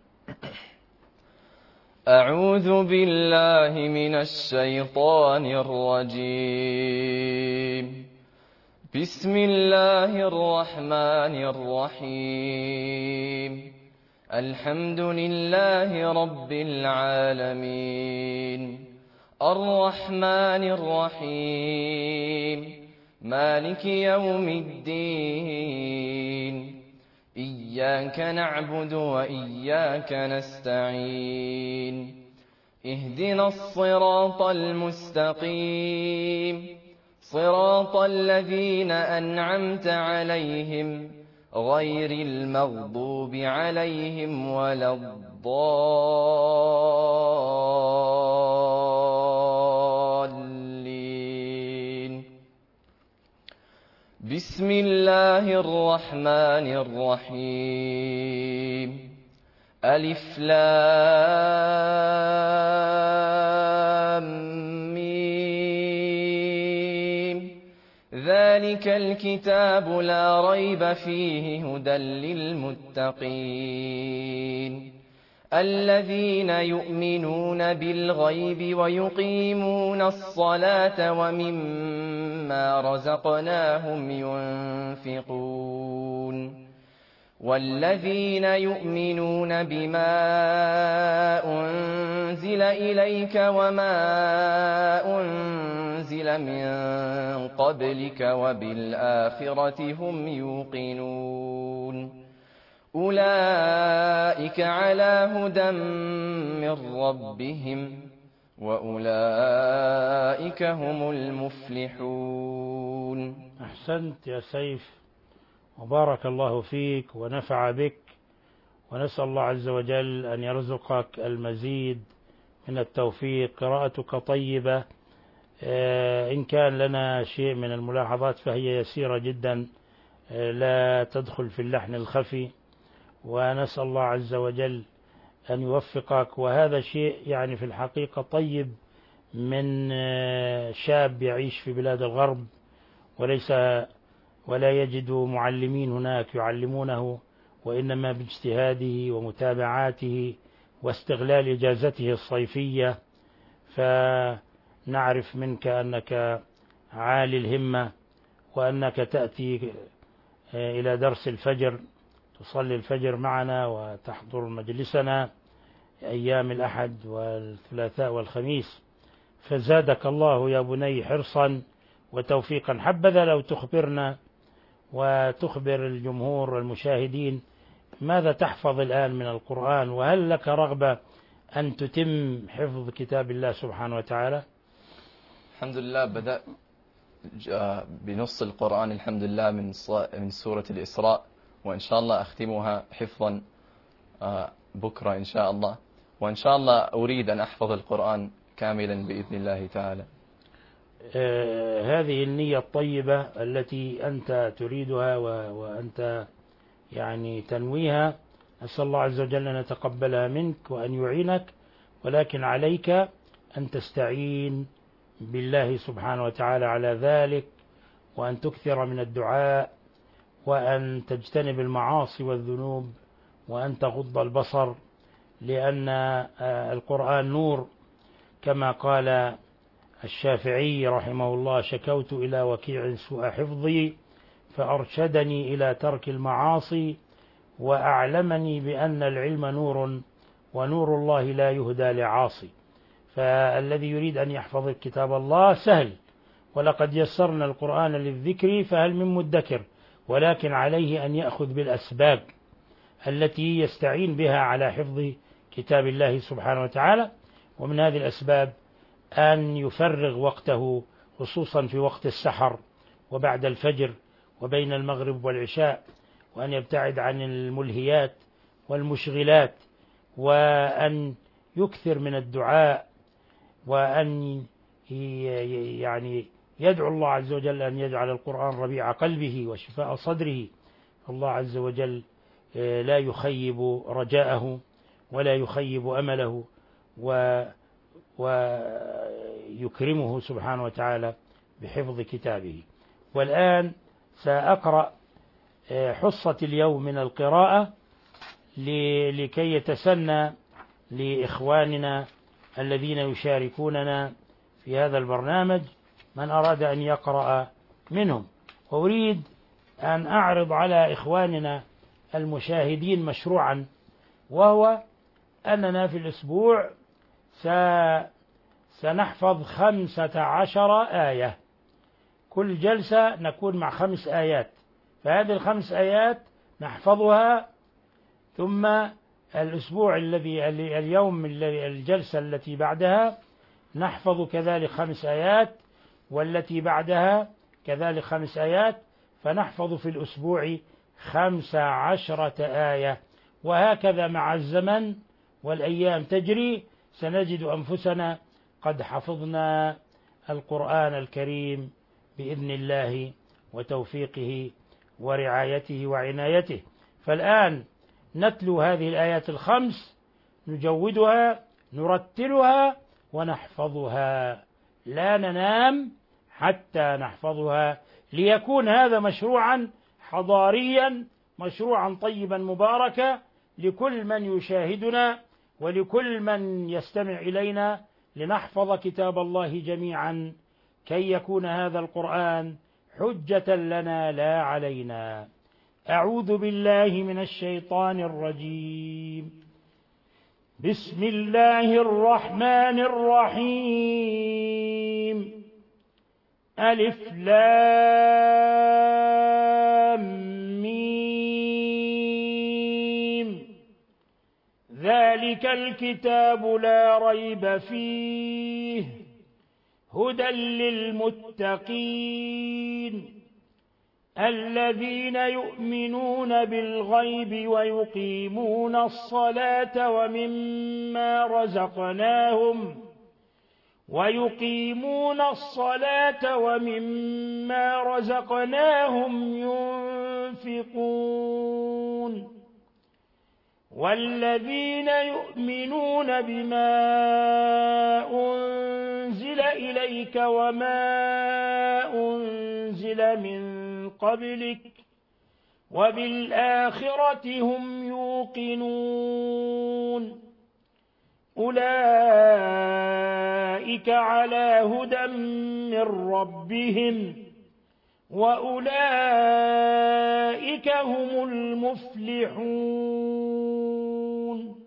أعوذ بالله من الشيطان الرجيم. بسم الله الرحمن الرحيم. الحمد لله رب العالمين، الرحمن الرحيم، مالك يوم الدين، إياك نعبد وإياك نستعين، اهدنا الصراط المستقيم، صراط الذين أنعمت عليهم غير المغضوب عليهم ولا الضالين. بسم الله الرحمن الرحيم. ألف لام ميم. ذلك الكتاب لا ريب فيه هدى للمتقين الذين يؤمنون بالغيب ويقيمون الصلاة ومما رزقناهم ينفقون والذين يؤمنون بما أنزل إليك وما أنزل من قبلك وبالآخرة هم يوقنون أولئك على هدى من ربهم وأولئك هم المفلحون. أحسنت يا سيف، وبارك الله فيك ونفع بك، ونسأل الله عز وجل أن يرزقك المزيد من التوفيق. قراءتك طيبة، إن كان لنا شيء من الملاحظات فهي يسيرة جدا، لا تدخل في اللحن الخفي، ونسأل الله عز وجل أن يوفقك. وهذا شيء يعني في الحقيقة طيب من شاب يعيش في بلاد الغرب وليس ولا يجد معلمين هناك يعلمونه، وإنما باجتهاده ومتابعاته واستغلال إجازته الصيفية. فنعرف منك أنك عالي الهمة، وأنك تأتي إلى درس الفجر، تصلي الفجر معنا وتحضر مجلسنا أيام الأحد والثلاثاء والخميس. فزادك الله يا بني حرصا وتوفيقا. حبذا لو تخبرنا وتخبر الجمهور والمشاهدين ماذا تحفظ الآن من القرآن، وهل لك رغبة أن تتم حفظ كتاب الله سبحانه وتعالى؟ الحمد لله بدأت بنص القرآن الحمد لله من من سورة الإسراء، وإن شاء الله أختمها حفظا بكرة إن شاء الله، وإن شاء الله أريد أن أحفظ القرآن كاملا بإذن الله تعالى. آه هذه النية الطيبة التي أنت تريدها وأنت يعني تنويها، أسأل الله عز وجل أن يتقبلها منك وأن يعينك، ولكن عليك أن تستعين بالله سبحانه وتعالى على ذلك، وأن تكثر من الدعاء، وأن تجتنب المعاصي والذنوب، وأن تغض البصر، لأن القرآن نور كما قال الشافعي رحمه الله: شكوت إلى وكيع سوء حفظي فأرشدني إلى ترك المعاصي وأعلمني بأن العلم نور ونور الله لا يهدى لعاصي. فالذي يريد أن يحفظ كتاب الله سهل، ولقد يسرنا القرآن للذكر فهل من مدكر، ولكن عليه أن يأخذ بالأسباب التي يستعين بها على حفظ كتاب الله سبحانه وتعالى. ومن هذه الأسباب أن يفرغ وقته خصوصا في وقت السحر وبعد الفجر وبين المغرب والعشاء، وأن يبتعد عن الملهيات والمشغلات، وأن يكثر من الدعاء، وأن يعني يدعو الله عز وجل أن يجعل القرآن ربيع قلبه وشفاء صدره. الله عز وجل لا يخيب رجاءه ولا يخيب أمله، ويكرمه سبحانه وتعالى بحفظ كتابه. والآن سأقرأ حصة اليوم من القراءة لكي يتسنى لإخواننا الذين يشاركوننا في هذا البرنامج من أراد أن يقرأ منهم. وأريد أن أعرض على إخواننا المشاهدين مشروعا، وهو أننا في الأسبوع سنحفظ خمسة عشر آية، كل جلسة نكون مع خمس آيات، فهذه الخمس آيات نحفظها، ثم الأسبوع الذي اليوم الجلسة التي بعدها نحفظ كذلك خمس آيات، والتي بعدها كذلك خمس آيات، فنحفظ في الأسبوع خمس عشرة آية. وهكذا مع الزمن والأيام تجري سنجد أنفسنا قد حفظنا القرآن الكريم بإذن الله وتوفيقه ورعايته وعنايته. فالآن نتلو هذه الآيات الخمس، نجودها، نرتلها، ونحفظها، لا ننام حتى نحفظها، ليكون هذا مشروعا حضاريا، مشروعا طيبا مباركا لكل من يشاهدنا ولكل من يستمع إلينا، لنحفظ كتاب الله جميعا كي يكون هذا القرآن حجة لنا لا علينا. أعوذ بالله من الشيطان الرجيم. بسم الله الرحمن الرحيم. ألف لام ميم. ذلك الكتاب لا ريب فيه هدى للمتقين الذين يؤمنون بالغيب ويقيمون الصلاة ومما رزقناهم ويقيمون الصلاة ومما رزقناهم ينفقون والذين يؤمنون بما أنزل إليك وما أنزل من قبلك وبالآخرة هم يوقنون أولئك على هدى من ربهم وأولئك هم المفلحون.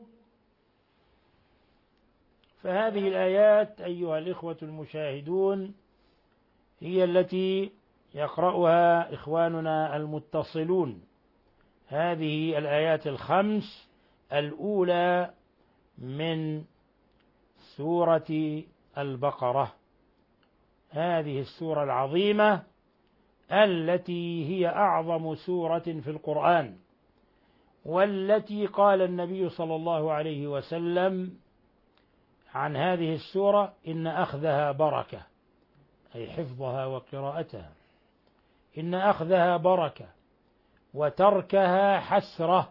فهذه الآيات أيها الإخوة المشاهدون هي التي يقرأها إخواننا المتصلون. هذه الآيات الخمس الأولى من سورة البقرة، هذه السورة العظيمة التي هي أعظم سورة في القرآن، والتي قال النبي صلى الله عليه وسلم عن هذه السورة إن أخذها بركة، أي حفظها وقراءتها، إن أخذها بركة وتركها حسرة،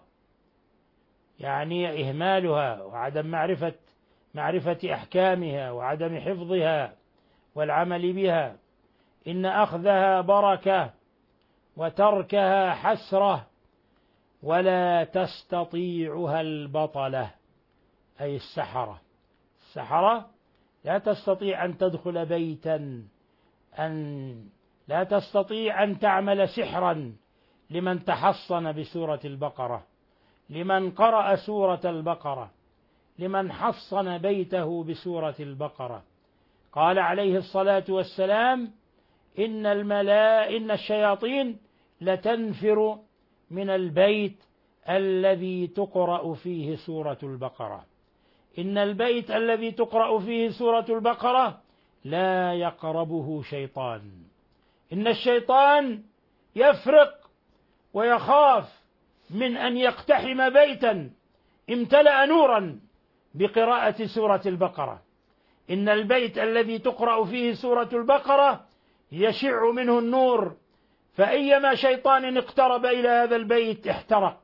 يعني إهمالها وعدم معرفة معرفة أحكامها وعدم حفظها والعمل بها. إن أخذها بركة وتركها حسرة ولا تستطيعها البطلة، أي السحرة. السحرة لا تستطيع أن تدخل بيتا، أن لا تستطيع أن تعمل سحرا لمن تحصن بسورة البقرة، لمن قرأ سورة البقرة، لمن حصن بيته بسورة البقرة. قال عليه الصلاة والسلام: إن الملا إن الشياطين لتنفر من البيت الذي تقرأ فيه سورة البقرة. إن البيت الذي تقرأ فيه سورة البقرة لا يقربه شيطان. إن الشيطان يفرق ويخاف من أن يقتحم بيتا امتلأ نورا بقراءة سورة البقرة. إن البيت الذي تقرأ فيه سورة البقرة يشع منه النور، فأيما شيطان اقترب إلى هذا البيت احترق.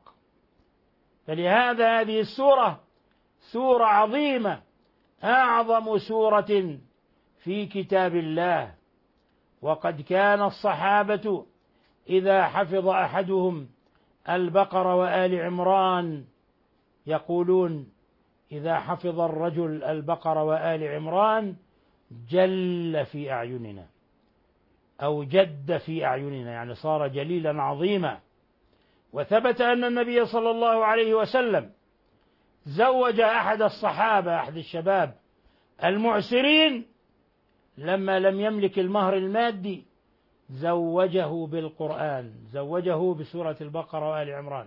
فلهذا هذه السورة سورة عظيمة، أعظم سورة في كتاب الله. وقد كان الصحابة إذا حفظ أحدهم البقرة وآل عمران يقولون: إذا حفظ الرجل البقرة وآل عمران جل في أعيننا، أو جد في أعيننا، يعني صار جليلا عظيما. وثبت أن النبي صلى الله عليه وسلم زوج أحد الصحابة، أحد الشباب المعسرين، لما لم يملك المهر المادي زوجه بالقرآن، زوجه بسورة البقرة وآل عمران.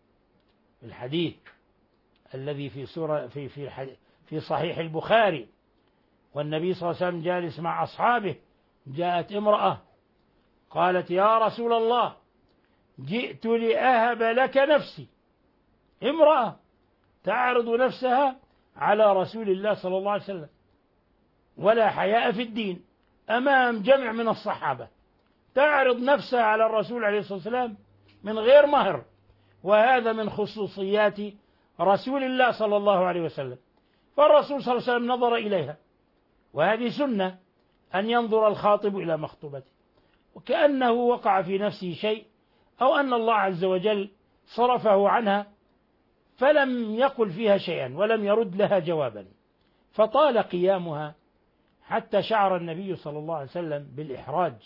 الحديث الذي في سورة في في في صحيح البخاري، والنبي صلى الله عليه وسلم جالس مع أصحابه، جاءت امرأة قالت: يا رسول الله، جئت لأهب لك نفسي. امرأة تعرض نفسها على رسول الله صلى الله عليه وسلم، ولا حياء في الدين، أمام جمع من الصحابة تعرض نفسها على الرسول عليه الصلاة والسلام من غير مهر. وهذا من خصوصيات رسول الله صلى الله عليه وسلم. فالرسول صلى الله عليه وسلم نظر إليها، وهذه سنة أن ينظر الخاطب إلى مخطوبته، وكأنه وقع في نفسه شيء، أو أن الله عز وجل صرفه عنها فلم يقل فيها شيئا ولم يرد لها جوابا، فطال قيامها حتى شعر النبي صلى الله عليه وسلم بالإحراج.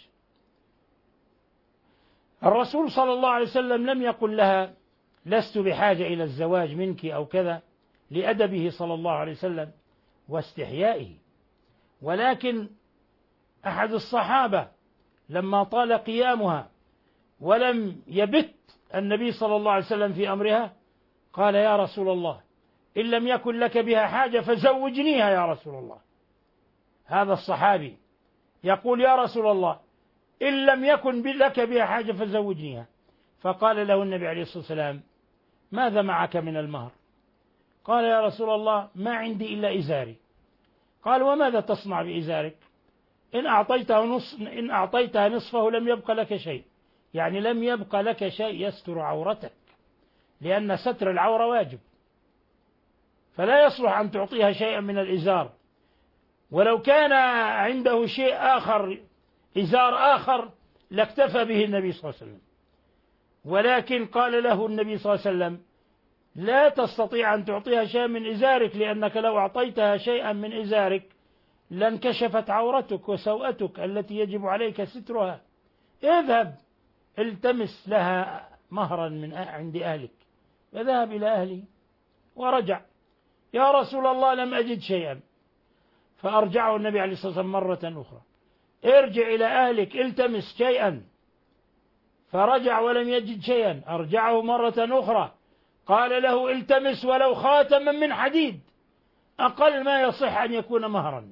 الرسول صلى الله عليه وسلم لم يقل لها: لست بحاجة إلى الزواج منك أو كذا، لأدبه صلى الله عليه وسلم واستحيائه. ولكن أحد الصحابة لما طال قيامها ولم يبت النبي صلى الله عليه وسلم في أمرها قال: يا رسول الله، إن لم يكن لك بها حاجة فزوجنيها يا رسول الله. هذا الصحابي يقول: يا رسول الله، إن لم يكن لك بها حاجة فزوجنيها. فقال له النبي عليه الصلاة والسلام: ماذا معك من المهر؟ قال: يا رسول الله، ما عندي إلا إزاري. قال: وماذا تصنع بإزارك؟ إن أعطيتها نصف إن أعطيتها نصفه لم يبق لك شيء، يعني لم يبق لك شيء يستر عورتك، لأن ستر العورة واجب، فلا يصلح أن تعطيها شيئا من الإزار. ولو كان عنده شيء آخر، إزار آخر، لاكتفى به النبي صلى الله عليه وسلم. ولكن قال له النبي صلى الله عليه وسلم: لا تستطيع أن تعطيها شيئا من إزارك، لأنك لو أعطيتها شيئا من إزارك لانكشفت عورتك وسوءتك التي يجب عليك سترها. اذهب التمس لها مهرا من عند أهلك. فذهب إلى أهله ورجع: يا رسول الله، لم أجد شيئا. فأرجعه النبي عليه الصلاة والسلام مرة أخرى: ارجع إلى أهلك التمس شيئا. فرجع ولم يجد شيئا. أرجعه مرة أخرى، قال له: التمس ولو خاتما من حديد، أقل ما يصح أن يكون مهرا.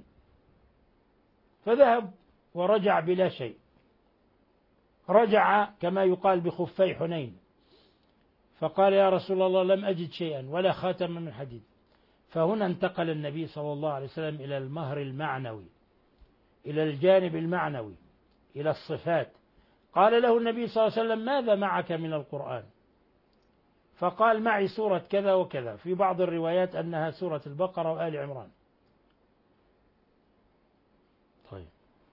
فذهب ورجع بلا شيء، رجع كما يقال بخفي حنين. فقال: يا رسول الله، لم أجد شيئا ولا خاتما من حديد. فهنا انتقل النبي صلى الله عليه وسلم إلى المهر المعنوي، إلى الجانب المعنوي، إلى الصفات. قال له النبي صلى الله عليه وسلم: ماذا معك من القرآن؟ فقال: معي سورة كذا وكذا، في بعض الروايات أنها سورة البقرة وآل عمران. طيب،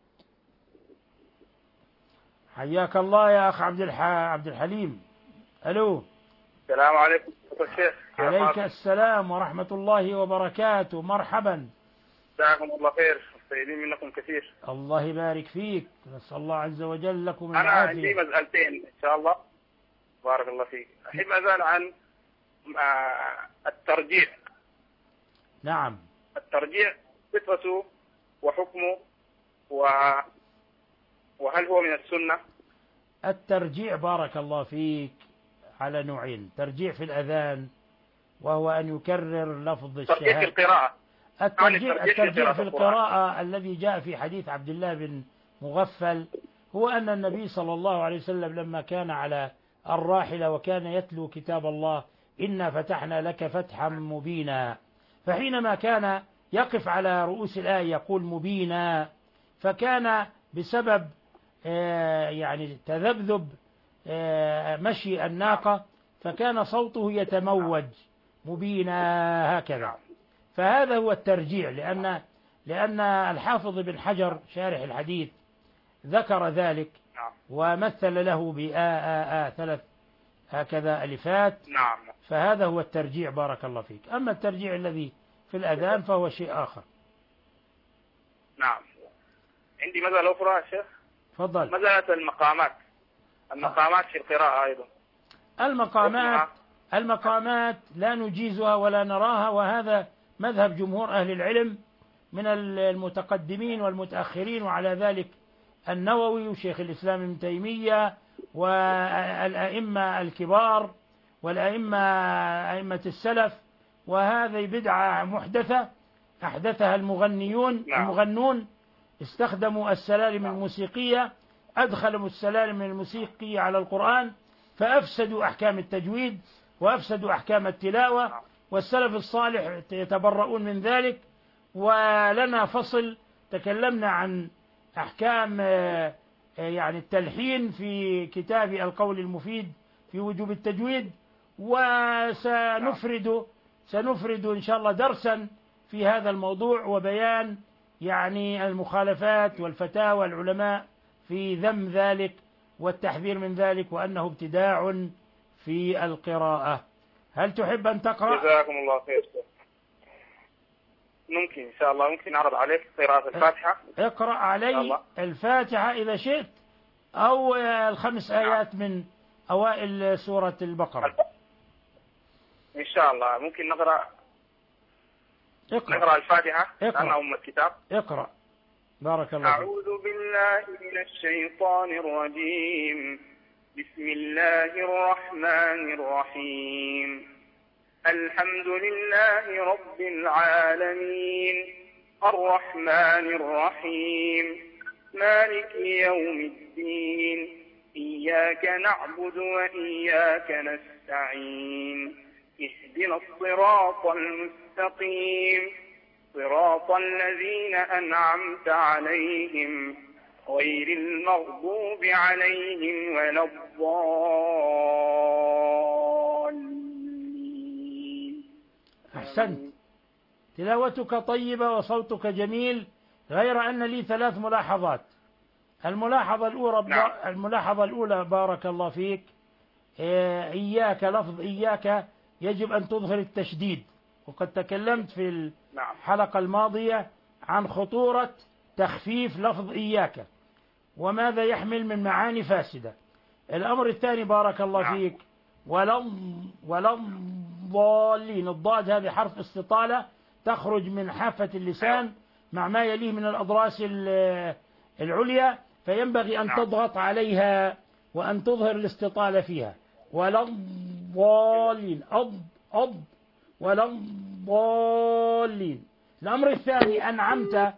حياك الله يا أخ عبد الح... عبد الحليم. ألو. السلام عليكم الشيخ. عليك السلام ورحمة الله وبركاته. مرحبا. جزاكم الله خير، مستفيدين منكم كثير. الله يبارك فيك، نسأل الله عز وجل لكم العافية. أنا العافية. عندي مسألتين إن شاء الله. بارك الله فيك. أحب أسأل عن آه، الترجيع. نعم. الترجيع صفته وحكمه و... وهل هو من السنة؟ الترجيع بارك الله فيك على نوعين: ترجيع في الأذان وهو أن يكرر لفظ الشهادة. ترجيع في القراءة. الترجيع, الترجيع في القراءة الذي جاء في حديث عبد الله بن مغفل هو أن النبي صلى الله عليه وسلم لما كان على الراحلة وكان يتلو كتاب الله إنا فتحنا لك فتحا مبينا، فحينما كان يقف على رؤوس الآية يقول مبينا، فكان بسبب يعني تذبذب مشي الناقة فكان صوته يتموج مبينا هكذا. فهذا هو الترجيع، لأن لأن الحافظ بن حجر شارح الحديث ذكر ذلك ومثل له بآ آ آ ثلاث هكذا ألفات. نعم. فهذا هو الترجيع بارك الله فيك. أما الترجيع الذي في الأذان فهو شيء آخر. نعم. عندي مسألة أخرى يا شيخ. تفضل. مسألة المقامات. المقامات في القراءة أيضا. المقامات المقامات لا نجيزها ولا نراها، وهذا مذهب جمهور أهل العلم من المتقدمين والمتأخرين، وعلى ذلك النووي وشيخ الإسلام ابن تيمية والأئمة الكبار والأئمة أئمة السلف. وهذه بدعة محدثة أحدثها المغنيون. نعم. المغنون استخدموا السلالم الموسيقية، أدخلوا السلالم الموسيقية على القرآن فأفسدوا أحكام التجويد وأفسدوا أحكام التلاوة، والسلف الصالح يتبرؤون من ذلك. ولنا فصل تكلمنا عن أحكام يعني التلحين في كتاب القول المفيد في وجوب التجويد، وسنفرد سنفرد إن شاء الله درسا في هذا الموضوع وبيان يعني المخالفات والفتاوى العلماء في ذم ذلك والتحذير من ذلك وأنه ابتداع في القراءة. هل تحب أن تقرأ؟ جزاكم الله خير. ممكن إن شاء الله ممكن أعرض عليك قراءة الفاتحة. اقرأ علي الفاتحة إذا شئت، أو الخمس آيات من أوائل سورة البقرة. إن شاء الله ممكن نقرأ اقرأ. نقرأ الفاتحة اقرأ. لأنها أم الكتاب. اقرأ بارك الله فيك. أعوذ بالله من الشيطان الرجيم. بسم الله الرحمن الرحيم. الحمد لله رب العالمين الرحمن الرحيم مالك يوم الدين إياك نعبد وإياك نستعين اهدنا الصراط المستقيم صراط الذين أنعمت عليهم غير المغضوب عليهم ولا الضالين. أحسنت، تلاوتك طيبة وصوتك جميل، غير أن لي ثلاث ملاحظات. الملاحظة الأولى نعم. الملاحظة الأولى بارك الله فيك، إياك لفظ إياك يجب أن تظهر التشديد، وقد تكلمت في الحلقة الماضية عن خطورة تخفيف لفظ إياك وماذا يحمل من معاني فاسدة. الأمر الثاني بارك الله نعم. فيك، ولم ولم ضالين، الضاد هذه حرف استطالة تخرج من حافة اللسان مع ما يليه من الأضراس العليا، فينبغي أن تضغط عليها وأن تظهر الاستطالة فيها. ولم ضالين أض أض ولم ضالين. الأمر الثاني أنعمت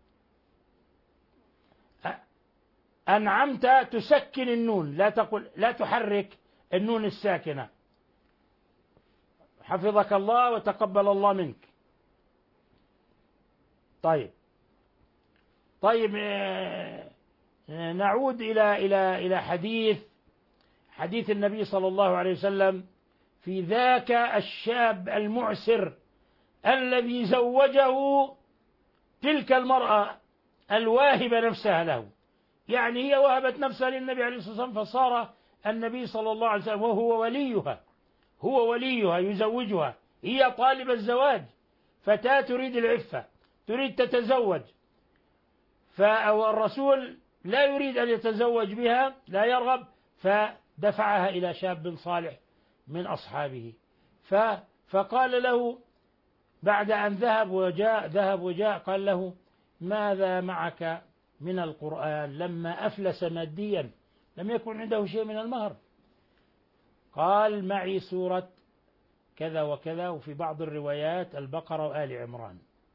أنعمت تسكن النون، لا تقل لا تحرك النون الساكنة. حفظك الله وتقبل الله منك. طيب طيب نعود إلى إلى إلى حديث حديث النبي صلى الله عليه وسلم في ذاك الشاب المعسر الذي زوجه تلك المرأة الواهبة نفسها له، يعني هي وهبت نفسها للنبي عليه الصلاة والسلام، فصار النبي صلى الله عليه وسلم وهو وليها هو وليها يزوجها، هي طالب الزواج، فتاة تريد العفة تريد تتزوج، فالرسول لا يريد أن يتزوج بها، لا يرغب، فدفعها إلى شاب صالح من أصحابه، فقال له بعد أن ذهب وجاء ذهب وجاء قال له ماذا معك من القرآن لما أفلس ماديا لم يكن عنده شيء من المهر؟ قال معي سورة كذا وكذا، وفي بعض الروايات البقرة وآل عمران.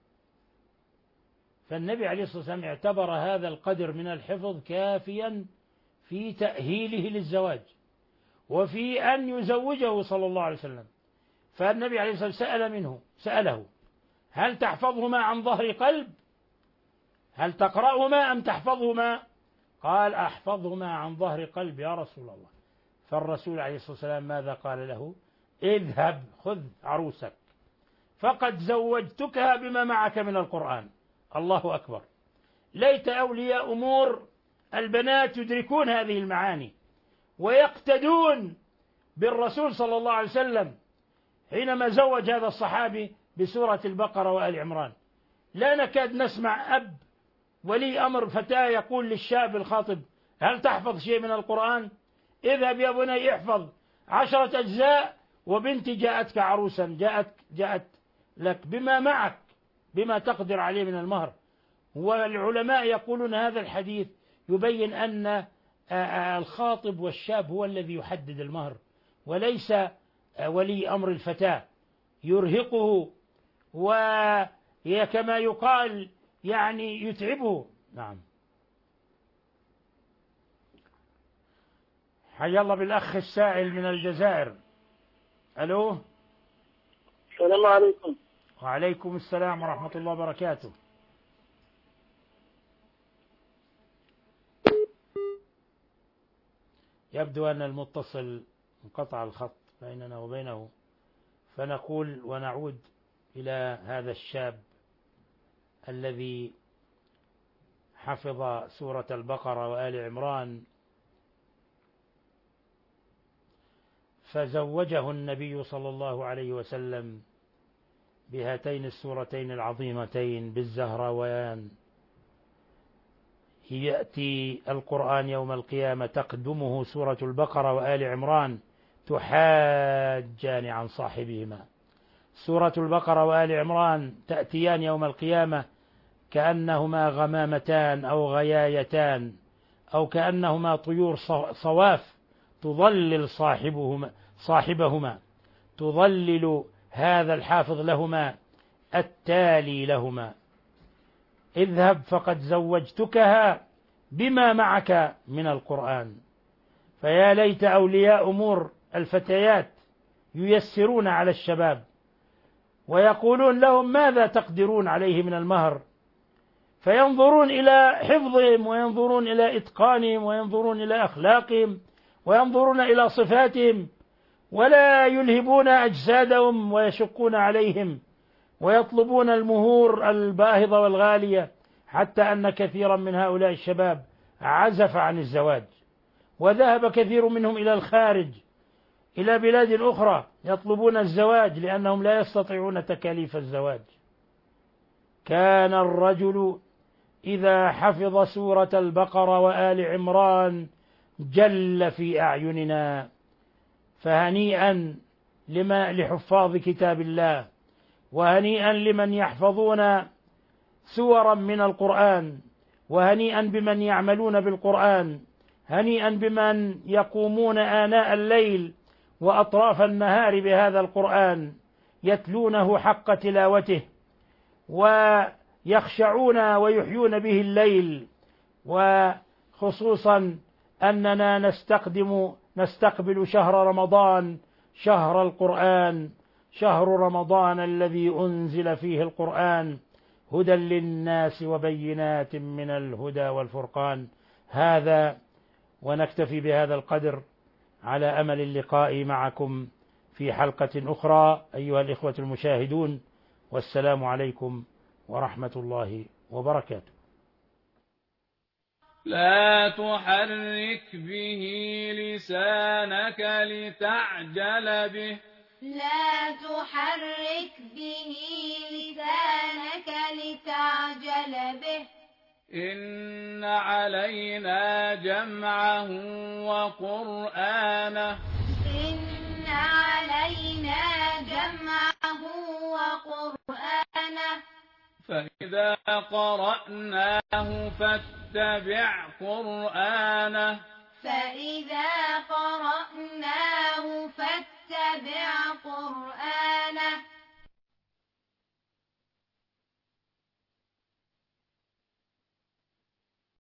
فالنبي عليه الصلاة والسلام اعتبر هذا القدر من الحفظ كافيا في تأهيله للزواج وفي أن يزوجه صلى الله عليه وسلم. فالنبي عليه الصلاة والسلام سأل منه سأله هل تحفظهما عن ظهر قلب؟ هل تقرأهما أم تحفظهما؟ قال أحفظهما عن ظهر قلب يا رسول الله. فالرسول عليه الصلاة والسلام ماذا قال له؟ اذهب خذ عروسك فقد زوجتكها بما معك من القرآن. الله أكبر. ليت أولياء أمور البنات يدركون هذه المعاني ويقتدون بالرسول صلى الله عليه وسلم حينما زوج هذا الصحابي بسورة البقرة وآل عمران. لا نكاد نسمع أب ولي أمر فتاة يقول للشاب الخاطب هل تحفظ شيء من القرآن؟ اذهب يا بني احفظ عشرة أجزاء وبنتي جاءتك عروسا، جاءت جاءت لك بما معك بما تقدر عليه من المهر. والعلماء يقولون هذا الحديث يبين أن الخاطب والشاب هو الذي يحدد المهر وليس ولي أمر الفتاة يرهقه وكما يقال يعني يتعبه. نعم. حيا الله بالأخ السائل من الجزائر. ألو. السلام عليكم. وعليكم السلام ورحمة الله وبركاته. يبدو أن المتصل انقطع الخط بيننا وبينه، فنقول ونعود إلى هذا الشاب الذي حفظ سورة البقرة وآل عمران فزوجه النبي صلى الله عليه وسلم بهاتين السورتين العظيمتين بالزهراوان. يأتي القرآن يوم القيامة تقدمه سورة البقرة وآل عمران تحاجان عن صاحبهما. سورة البقرة وآل عمران تأتيان يوم القيامة كأنهما غمامتان أو غيايتان أو كأنهما طيور صواف تظلل صاحبهما صاحبهما تظلل هذا الحافظ لهما التالي لهما. اذهب فقد زوجتكها بما معك من القرآن. فيا ليت أولياء أمور الفتيات ييسرون على الشباب ويقولون لهم ماذا تقدرون عليه من المهر، فينظرون إلى حفظهم وينظرون إلى إتقانهم وينظرون إلى أخلاقهم وينظرون إلى صفاتهم ولا يلهبون أجسادهم ويشقون عليهم ويطلبون المهور الباهظة والغالية، حتى أن كثيرا من هؤلاء الشباب عزف عن الزواج وذهب كثير منهم إلى الخارج إلى بلاد أخرى يطلبون الزواج لأنهم لا يستطيعون تكاليف الزواج. كان الرجل إذا حفظ سورة البقرة وآل عمران جل في أعيننا. فهنيئا لما لحفاظ كتاب الله وهنيئا لمن يحفظون سورا من القرآن وهنيئا بمن يعملون بالقرآن، هنيئا بمن يقومون آناء الليل وأطراف النهار بهذا القرآن يتلونه حق تلاوته ويخشعون ويحيون به الليل. وخصوصا أننا نستقدم نستقبل شهر رمضان، شهر القرآن، شهر رمضان الذي أنزل فيه القرآن هدى للناس وبينات من الهدى والفرقان. هذا ونكتفي بهذا القدر على أمل اللقاء معكم في حلقة أخرى أيها الإخوة المشاهدون، والسلام عليكم ورحمة الله وبركاته. لا تحرك به لسانك لتعجل به لا تحرك به لسانك لتعجل به إن علينا جمعه وقرآنه إن علينا فإذا قرأناه فاتبع قرآنه فإذا قرأناه فاتبع قرآنه